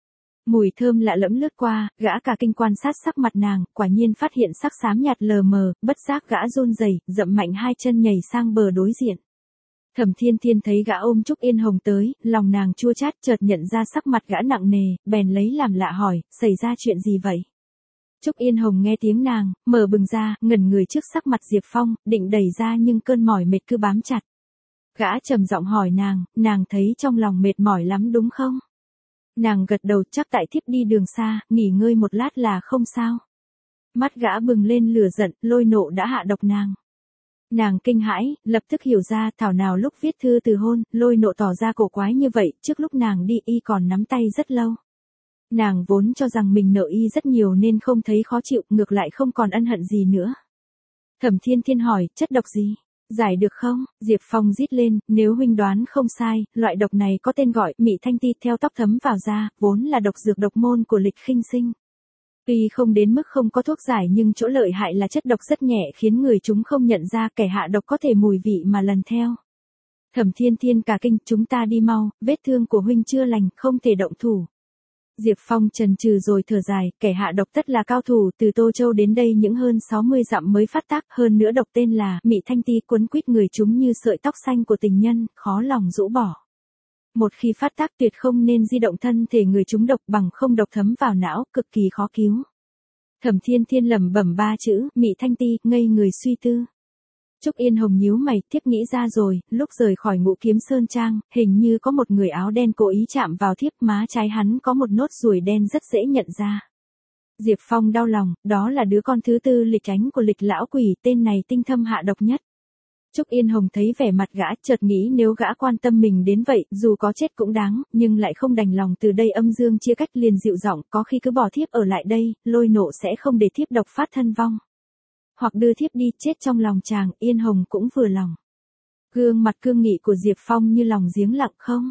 Mùi thơm lạ lẫm lướt qua, gã cả kinh quan sát sắc mặt nàng, quả nhiên phát hiện sắc xám nhạt lờ mờ, bất giác gã run rẩy, dậm mạnh hai chân nhảy sang bờ đối diện. Thẩm Thiên Thiên thấy gã ôm Trúc Yên Hồng tới, lòng nàng chua chát, chợt nhận ra sắc mặt gã nặng nề, bèn lấy làm lạ hỏi, xảy ra chuyện gì vậy? Trúc Yên Hồng nghe tiếng nàng, mở bừng ra, ngẩn người trước sắc mặt Diệp Phong, định đẩy ra nhưng cơn mỏi mệt cứ bám chặt. Gã trầm giọng hỏi nàng, nàng thấy trong lòng mệt mỏi lắm đúng không? Nàng gật đầu, chắc tại thiếp đi đường xa, nghỉ ngơi một lát là không sao. Mắt gã bừng lên lửa giận, Lôi Nộ đã hạ độc nàng. Nàng kinh hãi, lập tức hiểu ra, thảo nào lúc viết thư từ hôn, Lôi Nộ tỏ ra cổ quái như vậy, trước lúc nàng đi y còn nắm tay rất lâu. Nàng vốn cho rằng mình nợ y rất nhiều nên không thấy khó chịu, ngược lại không còn ân hận gì nữa. Thẩm Thiên Thiên hỏi, chất độc gì? Giải được không? Diệp Phong rít lên, nếu huynh đoán không sai, loại độc này có tên gọi Mị Thanh Ti, theo tóc thấm vào da, vốn là độc dược độc môn của Lịch Khinh Sinh. Tuy không đến mức không có thuốc giải nhưng chỗ lợi hại là chất độc rất nhẹ khiến người chúng không nhận ra, kẻ hạ độc có thể mùi vị mà lần theo. Thẩm Thiên Thiên cả kinh, chúng ta đi mau, vết thương của huynh chưa lành, không thể động thủ. Diệp Phong chần chừ rồi thở dài, kẻ hạ độc tất là cao thủ, từ Tô Châu đến đây những hơn sáu mươi dặm mới phát tác, hơn nữa độc tên là Mị Thanh Ti, quấn quýt người chúng như sợi tóc xanh của tình nhân, khó lòng rũ bỏ. Một khi phát tác tuyệt không nên di động thân thể người chúng độc, bằng không độc thấm vào não, cực kỳ khó cứu. Thẩm Thiên Thiên lẩm bẩm ba chữ, Mị Thanh Ti, ngây người suy tư. Trúc Yên Hồng nhíu mày, thiếp nghĩ ra rồi, lúc rời khỏi Ngũ Kiếm Sơn Trang, hình như có một người áo đen cố ý chạm vào thiếp, má trái hắn có một nốt ruồi đen rất dễ nhận ra. Diệp Phong đau lòng, đó là đứa con thứ tư Lịch Ánh của Lịch lão quỷ, tên này tinh thâm hạ độc nhất. Trúc Yên Hồng thấy vẻ mặt gã, chợt nghĩ nếu gã quan tâm mình đến vậy, dù có chết cũng đáng, nhưng lại không đành lòng từ đây âm dương chia cách, liền dịu giọng, có khi cứ bỏ thiếp ở lại đây, Lôi Nộ sẽ không để thiếp độc phát thân vong. Hoặc đưa thiếp đi, chết trong lòng chàng, Yên Hồng cũng vừa lòng. Gương mặt cương nghị của Diệp Phong như lòng giếng lặng, không.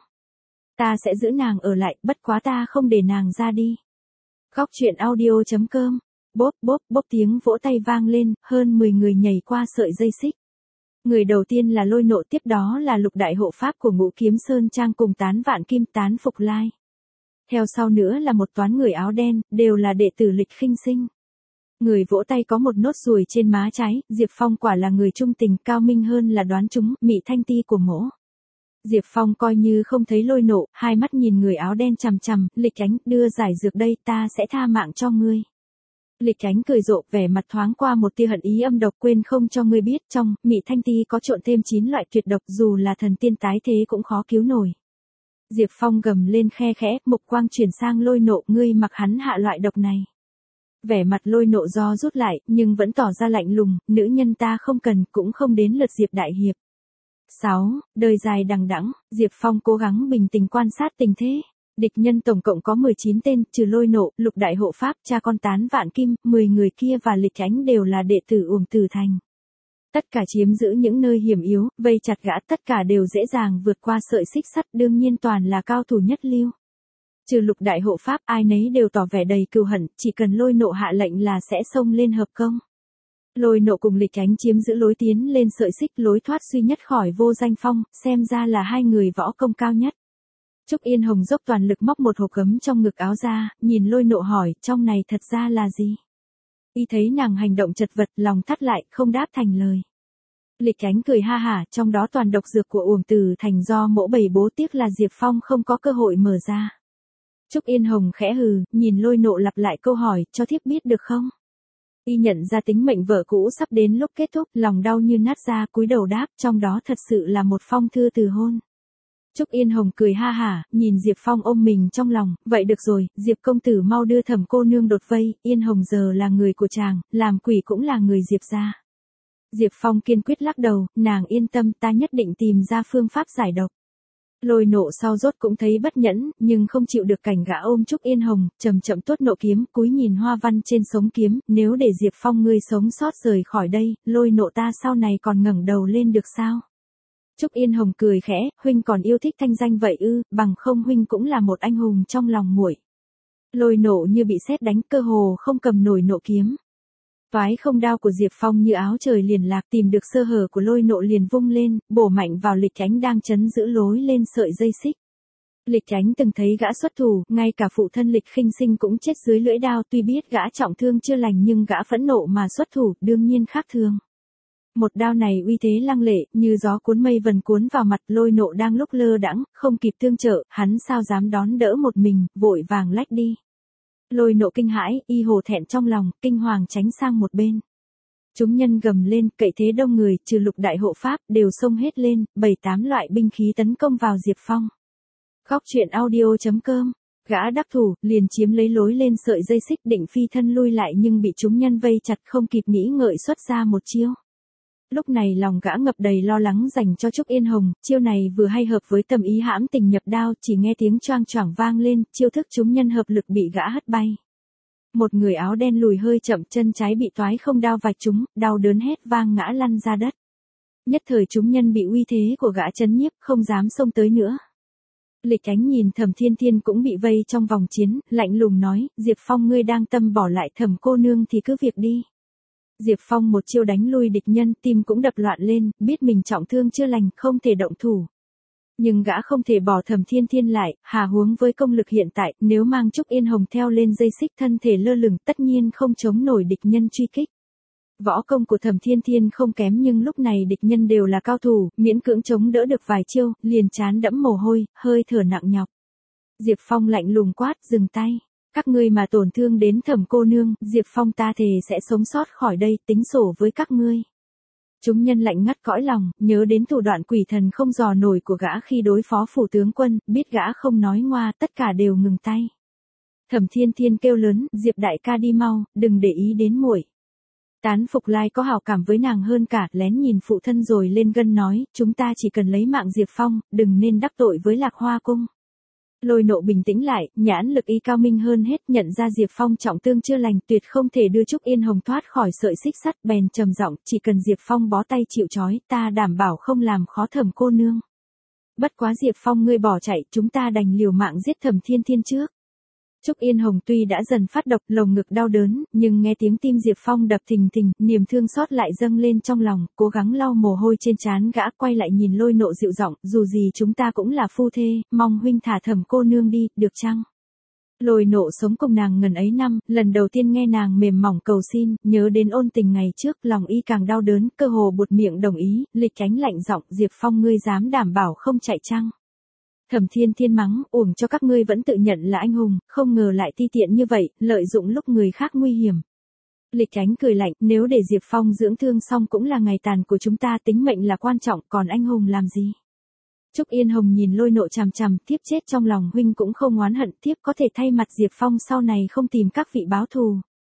Ta sẽ giữ nàng ở lại, bất quá ta không để nàng ra đi. Góc truyện audio chấm com. Bốp bốp bốp tiếng vỗ tay vang lên, hơn mười người nhảy qua sợi dây xích. Người đầu tiên là Lôi Nộ, tiếp đó là Lục đại hộ pháp của Ngũ Kiếm Sơn Trang cùng Tán Vạn Kim, Tán Phục Lai. Theo sau nữa là một toán người áo đen, đều là đệ tử Lịch Khinh Sinh. Người vỗ tay có một nốt ruồi trên má trái, Diệp Phong quả là người trung tình, cao minh hơn là đoán chúng, Mị Thanh Ti của mỗ. Diệp Phong coi như không thấy Lôi Nộ, hai mắt nhìn người áo đen chằm chằm, Lịch Ánh, đưa giải dược đây, ta sẽ tha mạng cho ngươi. Lịch Ánh cười rộ, vẻ mặt thoáng qua một tia hận ý âm độc, quên không cho ngươi biết, trong Mị Thanh Ti có trộn thêm chín loại tuyệt độc, dù là thần tiên tái thế cũng khó cứu nổi. Diệp Phong gầm lên khe khẽ, mục quang chuyển sang Lôi Nộ, ngươi mặc hắn hạ loại độc này. Vẻ mặt Lôi Nộ do rút lại, nhưng vẫn tỏ ra lạnh lùng, nữ nhân ta không cần, cũng không đến lượt Diệp đại hiệp. sáu. Đời dài đằng đẵng, Diệp Phong cố gắng bình tĩnh quan sát tình thế. Địch nhân tổng cộng có mười chín tên, trừ Lôi Nộ, Lục Đại Hộ Pháp, cha con Tán Vạn Kim, mười người kia và Lịch Ánh đều là đệ tử Uổng Tử Thành. Tất cả chiếm giữ những nơi hiểm yếu, vây chặt gã, tất cả đều dễ dàng vượt qua sợi xích sắt, đương nhiên toàn là cao thủ nhất lưu. Trừ Lục Đại Hộ Pháp, ai nấy đều tỏ vẻ đầy cừu hận, chỉ cần Lôi Nộ hạ lệnh là sẽ xông lên hợp công. Lôi Nộ cùng Lịch Ánh chiếm giữ lối tiến lên sợi xích, lối thoát duy nhất khỏi Vô Danh Phong, xem ra là hai người võ công cao nhất. Trúc Yên Hồng dốc toàn lực móc một hộp gấm trong ngực áo ra, nhìn Lôi Nộ hỏi, trong này thật ra là gì? Y thấy nàng hành động chật vật, lòng thắt lại, không đáp thành lời. Lịch Ánh cười ha hả, trong đó toàn độc dược của Uổng Tử Thành do mỗ bày bố, tiếc là Diệp Phong không có cơ hội mở ra. Trúc Yên Hồng khẽ hừ, nhìn Lôi Nộ lặp lại câu hỏi, cho thiếp biết được không? Y nhận ra tính mệnh vợ cũ sắp đến lúc kết thúc, lòng đau như nát ra, cúi đầu đáp, trong đó thật sự là một phong thư từ hôn. Trúc Yên Hồng cười ha hả, nhìn Diệp Phong ôm mình trong lòng, vậy được rồi, Diệp công tử mau đưa Thẩm cô nương đột vây, Yên Hồng giờ là người của chàng, làm quỷ cũng là người Diệp gia. Diệp Phong kiên quyết lắc đầu, nàng yên tâm, ta nhất định tìm ra phương pháp giải độc. Lôi Nộ sau rốt cũng thấy bất nhẫn, nhưng không chịu được cảnh gã ôm Trúc Yên Hồng, chậm chậm tuốt nộ kiếm, cúi nhìn hoa văn trên sống kiếm, nếu để Diệp Phong ngươi sống sót rời khỏi đây, Lôi Nộ ta sau này còn ngẩng đầu lên được sao? Trúc Yên Hồng cười khẽ, huynh còn yêu thích thanh danh vậy ư, bằng không huynh cũng là một anh hùng trong lòng muội. Lôi Nộ như bị sét đánh, cơ hồ không cầm nổi nộ kiếm. Toái không đao của Diệp Phong như áo trời liền lạc, tìm được sơ hở của Lôi Nộ liền vung lên, bổ mạnh vào Lịch Ánh đang chấn giữ lối lên sợi dây xích. Lịch Ánh từng thấy gã xuất thủ, ngay cả phụ thân Lịch Khinh Sinh cũng chết dưới lưỡi đao, tuy biết gã trọng thương chưa lành nhưng gã phẫn nộ mà xuất thủ, đương nhiên khác thường. Một đao này uy thế lăng lệ, như gió cuốn mây vần cuốn vào mặt. Lôi Nộ đang lúc lơ đãng, không kịp tương trợ, hắn sao dám đón đỡ một mình, vội vàng lách đi. Lôi Nộ kinh hãi, y hồ thẹn trong lòng, kinh hoàng tránh sang một bên. Chúng nhân gầm lên, cậy thế đông người, trừ Lục Đại Hộ Pháp, đều xông hết lên, bảy tám loại binh khí tấn công vào Diệp Phong. Góc truyện audio chấm com, gã đắc thủ, liền chiếm lấy lối lên sợi dây xích, định phi thân lui lại nhưng bị chúng nhân vây chặt, không kịp nghĩ ngợi xuất ra một chiêu. Lúc này lòng gã ngập đầy lo lắng dành cho Trúc Yên Hồng, chiêu này vừa hay hợp với tâm ý hãm tình nhập đao, chỉ nghe tiếng choang choảng vang lên, chiêu thức chúng nhân hợp lực bị gã hất bay. Một người áo đen lùi hơi chậm, chân trái bị toái không đao vạch trúng, đau đớn hét vang ngã lăn ra đất. Nhất thời chúng nhân bị uy thế của gã chấn nhiếp, không dám xông tới nữa. Lịch Ánh nhìn Thẩm Thiên Thiên cũng bị vây trong vòng chiến, lạnh lùng nói, Diệp Phong ngươi đang tâm bỏ lại Thẩm cô nương thì cứ việc đi. Diệp Phong một chiêu đánh lui địch nhân, tim cũng đập loạn lên, biết mình trọng thương chưa lành, không thể động thủ. Nhưng gã không thể bỏ Thẩm Thiên Thiên lại, hà huống với công lực hiện tại, nếu mang Trúc Yên Hồng theo lên dây xích thân thể lơ lửng, tất nhiên không chống nổi địch nhân truy kích. Võ công của Thẩm Thiên Thiên không kém nhưng lúc này địch nhân đều là cao thủ, miễn cưỡng chống đỡ được vài chiêu, liền trán đẫm mồ hôi, hơi thở nặng nhọc. Diệp Phong lạnh lùng quát, dừng tay. Các ngươi mà tổn thương đến Thẩm cô nương, Diệp Phong ta thề sẽ sống sót khỏi đây, tính sổ với các ngươi. Chúng nhân lạnh ngắt cõi lòng, nhớ đến thủ đoạn quỷ thần không dò nổi của gã khi đối phó phủ tướng quân, biết gã không nói ngoa, tất cả đều ngừng tay. Thẩm Thiên Thiên kêu lớn, Diệp đại ca đi mau, đừng để ý đến muội. Tán Phục Lai có hảo cảm với nàng hơn cả, lén nhìn phụ thân rồi lên gân nói, chúng ta chỉ cần lấy mạng Diệp Phong, đừng nên đắc tội với Lạc Hoa cung. Lôi Nộ bình tĩnh lại, nhãn lực y cao minh hơn hết, nhận ra Diệp Phong trọng thương chưa lành, tuyệt không thể đưa Trúc Yên Hồng thoát khỏi sợi xích sắt, bèn trầm giọng, chỉ cần Diệp Phong bó tay chịu trói, ta đảm bảo không làm khó Thẩm cô nương. Bất quá Diệp Phong ngươi bỏ chạy, chúng ta đành liều mạng giết Thẩm Thiên Thiên trước. Trúc Yên Hồng tuy đã dần phát độc, lồng ngực đau đớn, nhưng nghe tiếng tim Diệp Phong đập thình thình, niềm thương xót lại dâng lên trong lòng, cố gắng lau mồ hôi trên trán gã, quay lại nhìn Lôi Nộ dịu giọng, dù gì chúng ta cũng là phu thê, mong huynh thả Thẩm cô nương đi, được chăng? Lôi Nộ sống cùng nàng ngần ấy năm, lần đầu tiên nghe nàng mềm mỏng cầu xin, nhớ đến ôn tình ngày trước, lòng y càng đau đớn, cơ hồ buột miệng đồng ý. Lịch Ánh lạnh giọng, Diệp Phong ngươi dám đảm bảo không chạy chăng? Thẩm Thiên Thiên mắng, uổng cho các ngươi vẫn tự nhận là anh hùng, không ngờ lại ti tiện như vậy, lợi dụng lúc người khác nguy hiểm. Lịch Ánh cười lạnh, nếu để Diệp Phong dưỡng thương xong cũng là ngày tàn của chúng ta, tính mệnh là quan trọng, còn anh hùng làm gì? Trúc Yên Hồng nhìn Lôi Nộ chằm chằm, tiếp chết trong lòng huynh cũng không oán hận, tiếp có thể thay mặt Diệp Phong sau này không tìm các vị báo thù.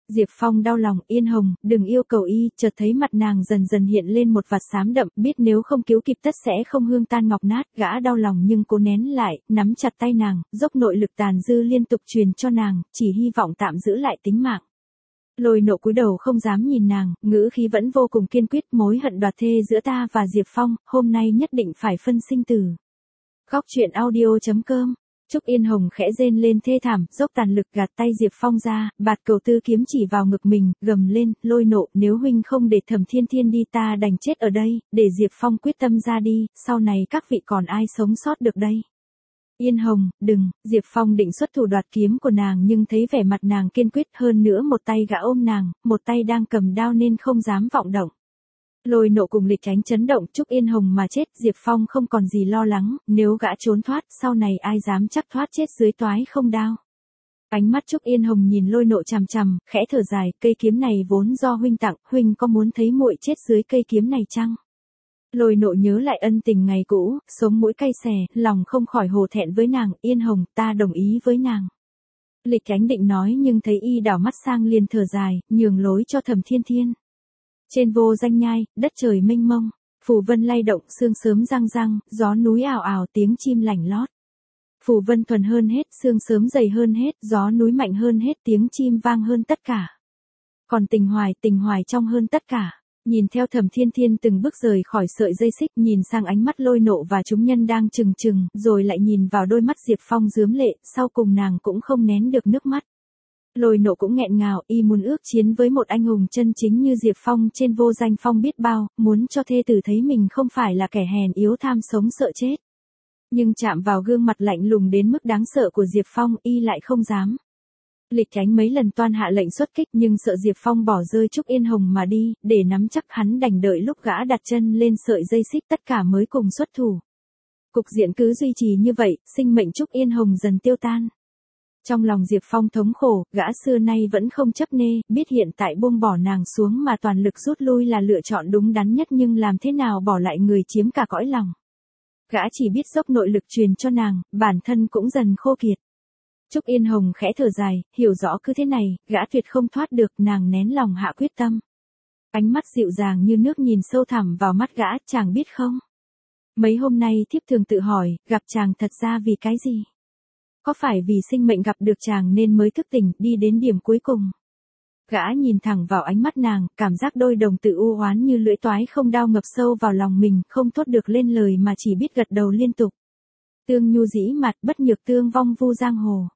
Diệp Phong đau lòng, Yên Hồng, đừng yêu cầu y, chợt thấy mặt nàng dần dần hiện lên một vạt xám đậm, biết nếu không cứu kịp tất sẽ không hương tan ngọc nát, gã đau lòng nhưng cố nén lại, nắm chặt tay nàng, dốc nội lực tàn dư liên tục truyền cho nàng, chỉ hy vọng tạm giữ lại tính mạng. Lôi Nộ cúi đầu không dám nhìn nàng, ngữ khí vẫn vô cùng kiên quyết, mối hận đoạt thê giữa ta và Diệp Phong, hôm nay nhất định phải phân sinh tử. Góc truyện audio chấm com. Trúc Yên Hồng khẽ rên lên thê thảm, dốc tàn lực gạt tay Diệp Phong ra, bạt cầu tư kiếm chỉ vào ngực mình, gầm lên, Lôi Nộ, nếu huynh không để Thẩm Thiên Thiên đi ta đành chết ở đây, để Diệp Phong quyết tâm ra đi, sau này các vị còn ai sống sót được đây. Yên Hồng, đừng, Diệp Phong định xuất thủ đoạt kiếm của nàng nhưng thấy vẻ mặt nàng kiên quyết, hơn nữa một tay gã ôm nàng, một tay đang cầm đao nên không dám vọng động. Lôi Nộ cùng Lịch Ánh chấn động, Trúc Yên Hồng mà chết, Diệp Phong không còn gì lo lắng, nếu gã trốn thoát, sau này ai dám chắc thoát chết dưới toái không đao. Ánh mắt Trúc Yên Hồng nhìn Lôi Nộ chằm chằm, khẽ thở dài, cây kiếm này vốn do huynh tặng, huynh có muốn thấy muội chết dưới cây kiếm này chăng? Lôi Nộ nhớ lại ân tình ngày cũ, sống mũi cay xè, lòng không khỏi hổ thẹn với nàng, Yên Hồng, ta đồng ý với nàng. Lịch Ánh định nói nhưng thấy y đảo mắt sang liền thở dài, nhường lối cho Thẩm Thiên Thiên. Trên vô danh nhai, đất trời mênh mông, phù vân lay động, sương sớm răng răng, gió núi ào ào, tiếng chim lảnh lót. Phù vân thuần hơn hết, sương sớm dày hơn hết, gió núi mạnh hơn hết, tiếng chim vang hơn tất cả. Còn tình hoài, tình hoài trong hơn tất cả. Nhìn theo Thẩm Thiên Thiên từng bước rời khỏi sợi dây xích, nhìn sang ánh mắt Lôi Nộ và chúng nhân đang trừng trừng, rồi lại nhìn vào đôi mắt Diệp Phong rướm lệ, sau cùng nàng cũng không nén được nước mắt. Lôi Nộ cũng nghẹn ngào, y muốn ước chiến với một anh hùng chân chính như Diệp Phong trên vô danh phong biết bao, muốn cho thê tử thấy mình không phải là kẻ hèn yếu tham sống sợ chết. Nhưng chạm vào gương mặt lạnh lùng đến mức đáng sợ của Diệp Phong, y lại không dám. Lịch Ánh mấy lần toan hạ lệnh xuất kích nhưng sợ Diệp Phong bỏ rơi Trúc Yên Hồng mà đi, để nắm chắc hắn đành đợi lúc gã đặt chân lên sợi dây xích tất cả mới cùng xuất thủ. Cục diện cứ duy trì như vậy, sinh mệnh Trúc Yên Hồng dần tiêu tan. Trong lòng Diệp Phong thống khổ, gã xưa nay vẫn không chấp nê, biết hiện tại buông bỏ nàng xuống mà toàn lực rút lui là lựa chọn đúng đắn nhất nhưng làm thế nào bỏ lại người chiếm cả cõi lòng. Gã chỉ biết dốc nội lực truyền cho nàng, bản thân cũng dần khô kiệt. Trúc Yên Hồng khẽ thở dài, hiểu rõ cứ thế này, gã tuyệt không thoát được, nàng nén lòng hạ quyết tâm. Ánh mắt dịu dàng như nước nhìn sâu thẳm vào mắt gã, chàng biết không? Mấy hôm nay thiếp thường tự hỏi, gặp chàng thật ra vì cái gì? Có phải vì sinh mệnh gặp được chàng nên mới thức tỉnh, đi đến điểm cuối cùng? Gã nhìn thẳng vào ánh mắt nàng, cảm giác đôi đồng tử u oán như lưỡi toái không đao ngập sâu vào lòng mình, không thốt được lên lời mà chỉ biết gật đầu liên tục. Tương nhu dĩ mặt, bất nhược tương vong vu giang hồ.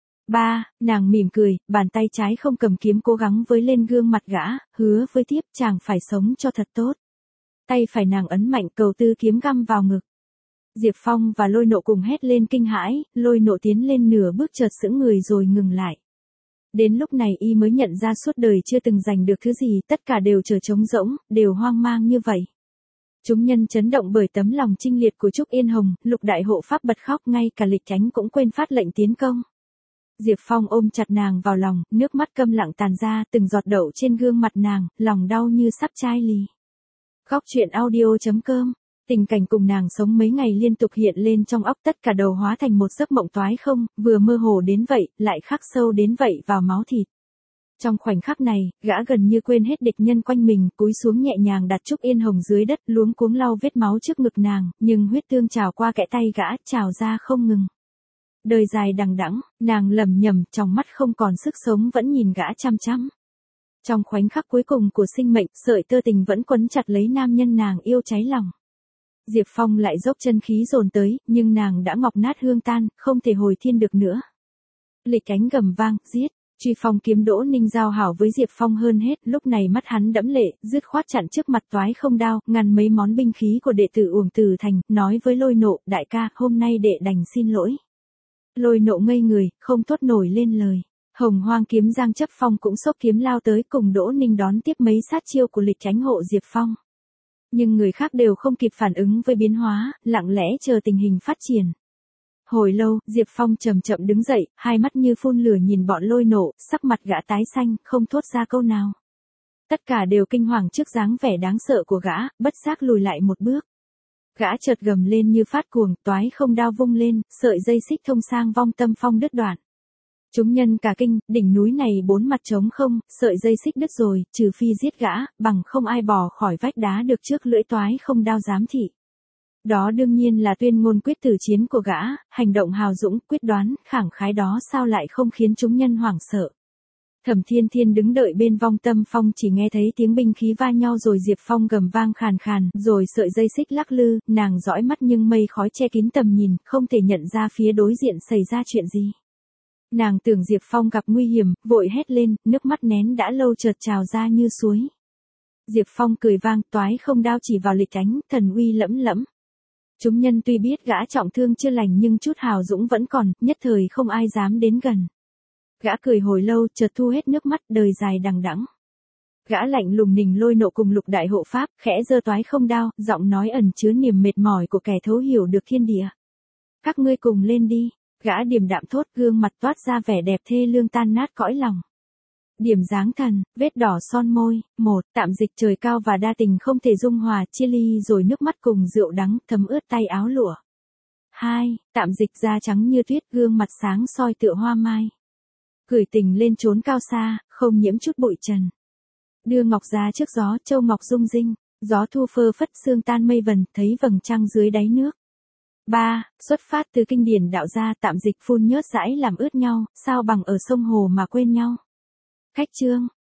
Ba, nàng mỉm cười, bàn tay trái không cầm kiếm cố gắng với lên gương mặt gã, hứa với tiếp chàng phải sống cho thật tốt. Tay phải nàng ấn mạnh cầu tư kiếm găm vào ngực. Diệp Phong và Lôi Nộ cùng hét lên kinh hãi, Lôi Nộ tiến lên nửa bước chợt sững người rồi ngừng lại. Đến lúc này y mới nhận ra suốt đời chưa từng giành được thứ gì, tất cả đều trở trống rỗng, đều hoang mang như vậy. Chúng nhân chấn động bởi tấm lòng chinh liệt của Trúc Yên Hồng, Lục đại hộ pháp bật khóc, ngay cả Lịch Ánh cũng quên phát lệnh tiến công. Diệp Phong ôm chặt nàng vào lòng, nước mắt câm lặng tàn ra, từng giọt đậu trên gương mặt nàng, lòng đau như sắp chai lì. Góc truyện audio chấm com. Tình cảnh cùng nàng sống mấy ngày liên tục hiện lên trong óc, tất cả đầu hóa thành một giấc mộng toái không, vừa mơ hồ đến vậy, lại khắc sâu đến vậy vào máu thịt. Trong khoảnh khắc này, gã gần như quên hết địch nhân quanh mình, cúi xuống nhẹ nhàng đặt Trúc Yên Hồng dưới đất, luống cuống lau vết máu trước ngực nàng, nhưng huyết tương trào qua kẽ tay gã, trào ra không ngừng. Đời dài đằng đẵng, nàng lầm nhầm, trong mắt không còn sức sống vẫn nhìn gã chăm chăm. Trong khoảnh khắc cuối cùng của sinh mệnh, sợi tơ tình vẫn quấn chặt lấy nam nhân nàng yêu cháy lòng. Diệp Phong lại dốc chân khí dồn tới, nhưng nàng đã ngọc nát hương tan, không thể hồi thiên được nữa. Lịch Ánh gầm vang, giết. Truy Phong kiếm Đỗ Ninh giao hảo với Diệp Phong hơn hết, lúc này mắt hắn đẫm lệ, dứt khoát chặn trước mặt toái không đao, ngăn mấy món binh khí của đệ tử Uổng Tử Thành, nói với Lôi Nộ, đại ca, hôm nay đệ đành xin lỗi. Lôi Nộ ngây người, không thốt nổi lên lời. Hồng Hoang kiếm Giang Chấp Phong cũng xốc kiếm lao tới cùng Đỗ Ninh đón tiếp mấy sát chiêu của Lịch Ánh hộ Diệp Phong. Nhưng người khác đều không kịp phản ứng với biến hóa, lặng lẽ chờ tình hình phát triển. Hồi lâu, Diệp Phong chậm chậm đứng dậy, hai mắt như phun lửa nhìn bọn Lôi Nộ, sắc mặt gã tái xanh, không thốt ra câu nào. Tất cả đều kinh hoàng trước dáng vẻ đáng sợ của gã, bất giác lùi lại một bước. Gã chợt gầm lên như phát cuồng, toái không đao vung lên, sợi dây xích thông sang vong tâm phong đứt đoạn. Chúng nhân cả kinh, đỉnh núi này bốn mặt trống không, sợi dây xích đứt rồi, trừ phi giết gã, bằng không ai bò khỏi vách đá được trước lưỡi toái không đao giám thị. Đó đương nhiên là tuyên ngôn quyết tử chiến của gã, hành động hào dũng, quyết đoán, khẳng khái đó sao lại không khiến chúng nhân hoảng sợ. Thẩm Thiên Thiên đứng đợi bên Vong Tâm Phong chỉ nghe thấy tiếng binh khí va nhau rồi Diệp Phong gầm vang khàn khàn, rồi sợi dây xích lắc lư, nàng dõi mắt nhưng mây khói che kín tầm nhìn, không thể nhận ra phía đối diện xảy ra chuyện gì. Nàng tưởng Diệp Phong gặp nguy hiểm, vội hét lên, nước mắt nén đã lâu chợt trào ra như suối. Diệp Phong cười vang, toái không đao chỉ vào lịch ánh, thần uy lẫm lẫm. Chúng nhân tuy biết gã trọng thương chưa lành nhưng chút hào dũng vẫn còn, nhất thời không ai dám đến gần. Gã cười hồi lâu, chợt thu hết nước mắt, đời dài đằng đẵng. Gã lạnh lùng nình lôi nộ cùng lục đại hộ pháp, khẽ giơ toái không đao, giọng nói ẩn chứa niềm mệt mỏi của kẻ thấu hiểu được thiên địa. Các ngươi cùng lên đi. Gã điềm đạm thốt, gương mặt toát ra vẻ đẹp thê lương tan nát cõi lòng. Điểm dáng thần, vết đỏ son môi, một, tạm dịch trời cao và đa tình không thể dung hòa, chia ly rồi nước mắt cùng rượu đắng thấm ướt tay áo lụa. Hai, tạm dịch da trắng như tuyết, gương mặt sáng soi tựa hoa mai. Gửi tình lên chốn cao xa, không nhiễm chút bụi trần. Đưa ngọc ra trước gió, châu ngọc rung rinh, gió thu phơ phất sương tan mây vần, thấy vầng trăng dưới đáy nước. Ba, xuất phát từ kinh điển đạo gia, tạm dịch phun nhớt dãi làm ướt nhau, sao bằng ở sông hồ mà quên nhau. Khách chương.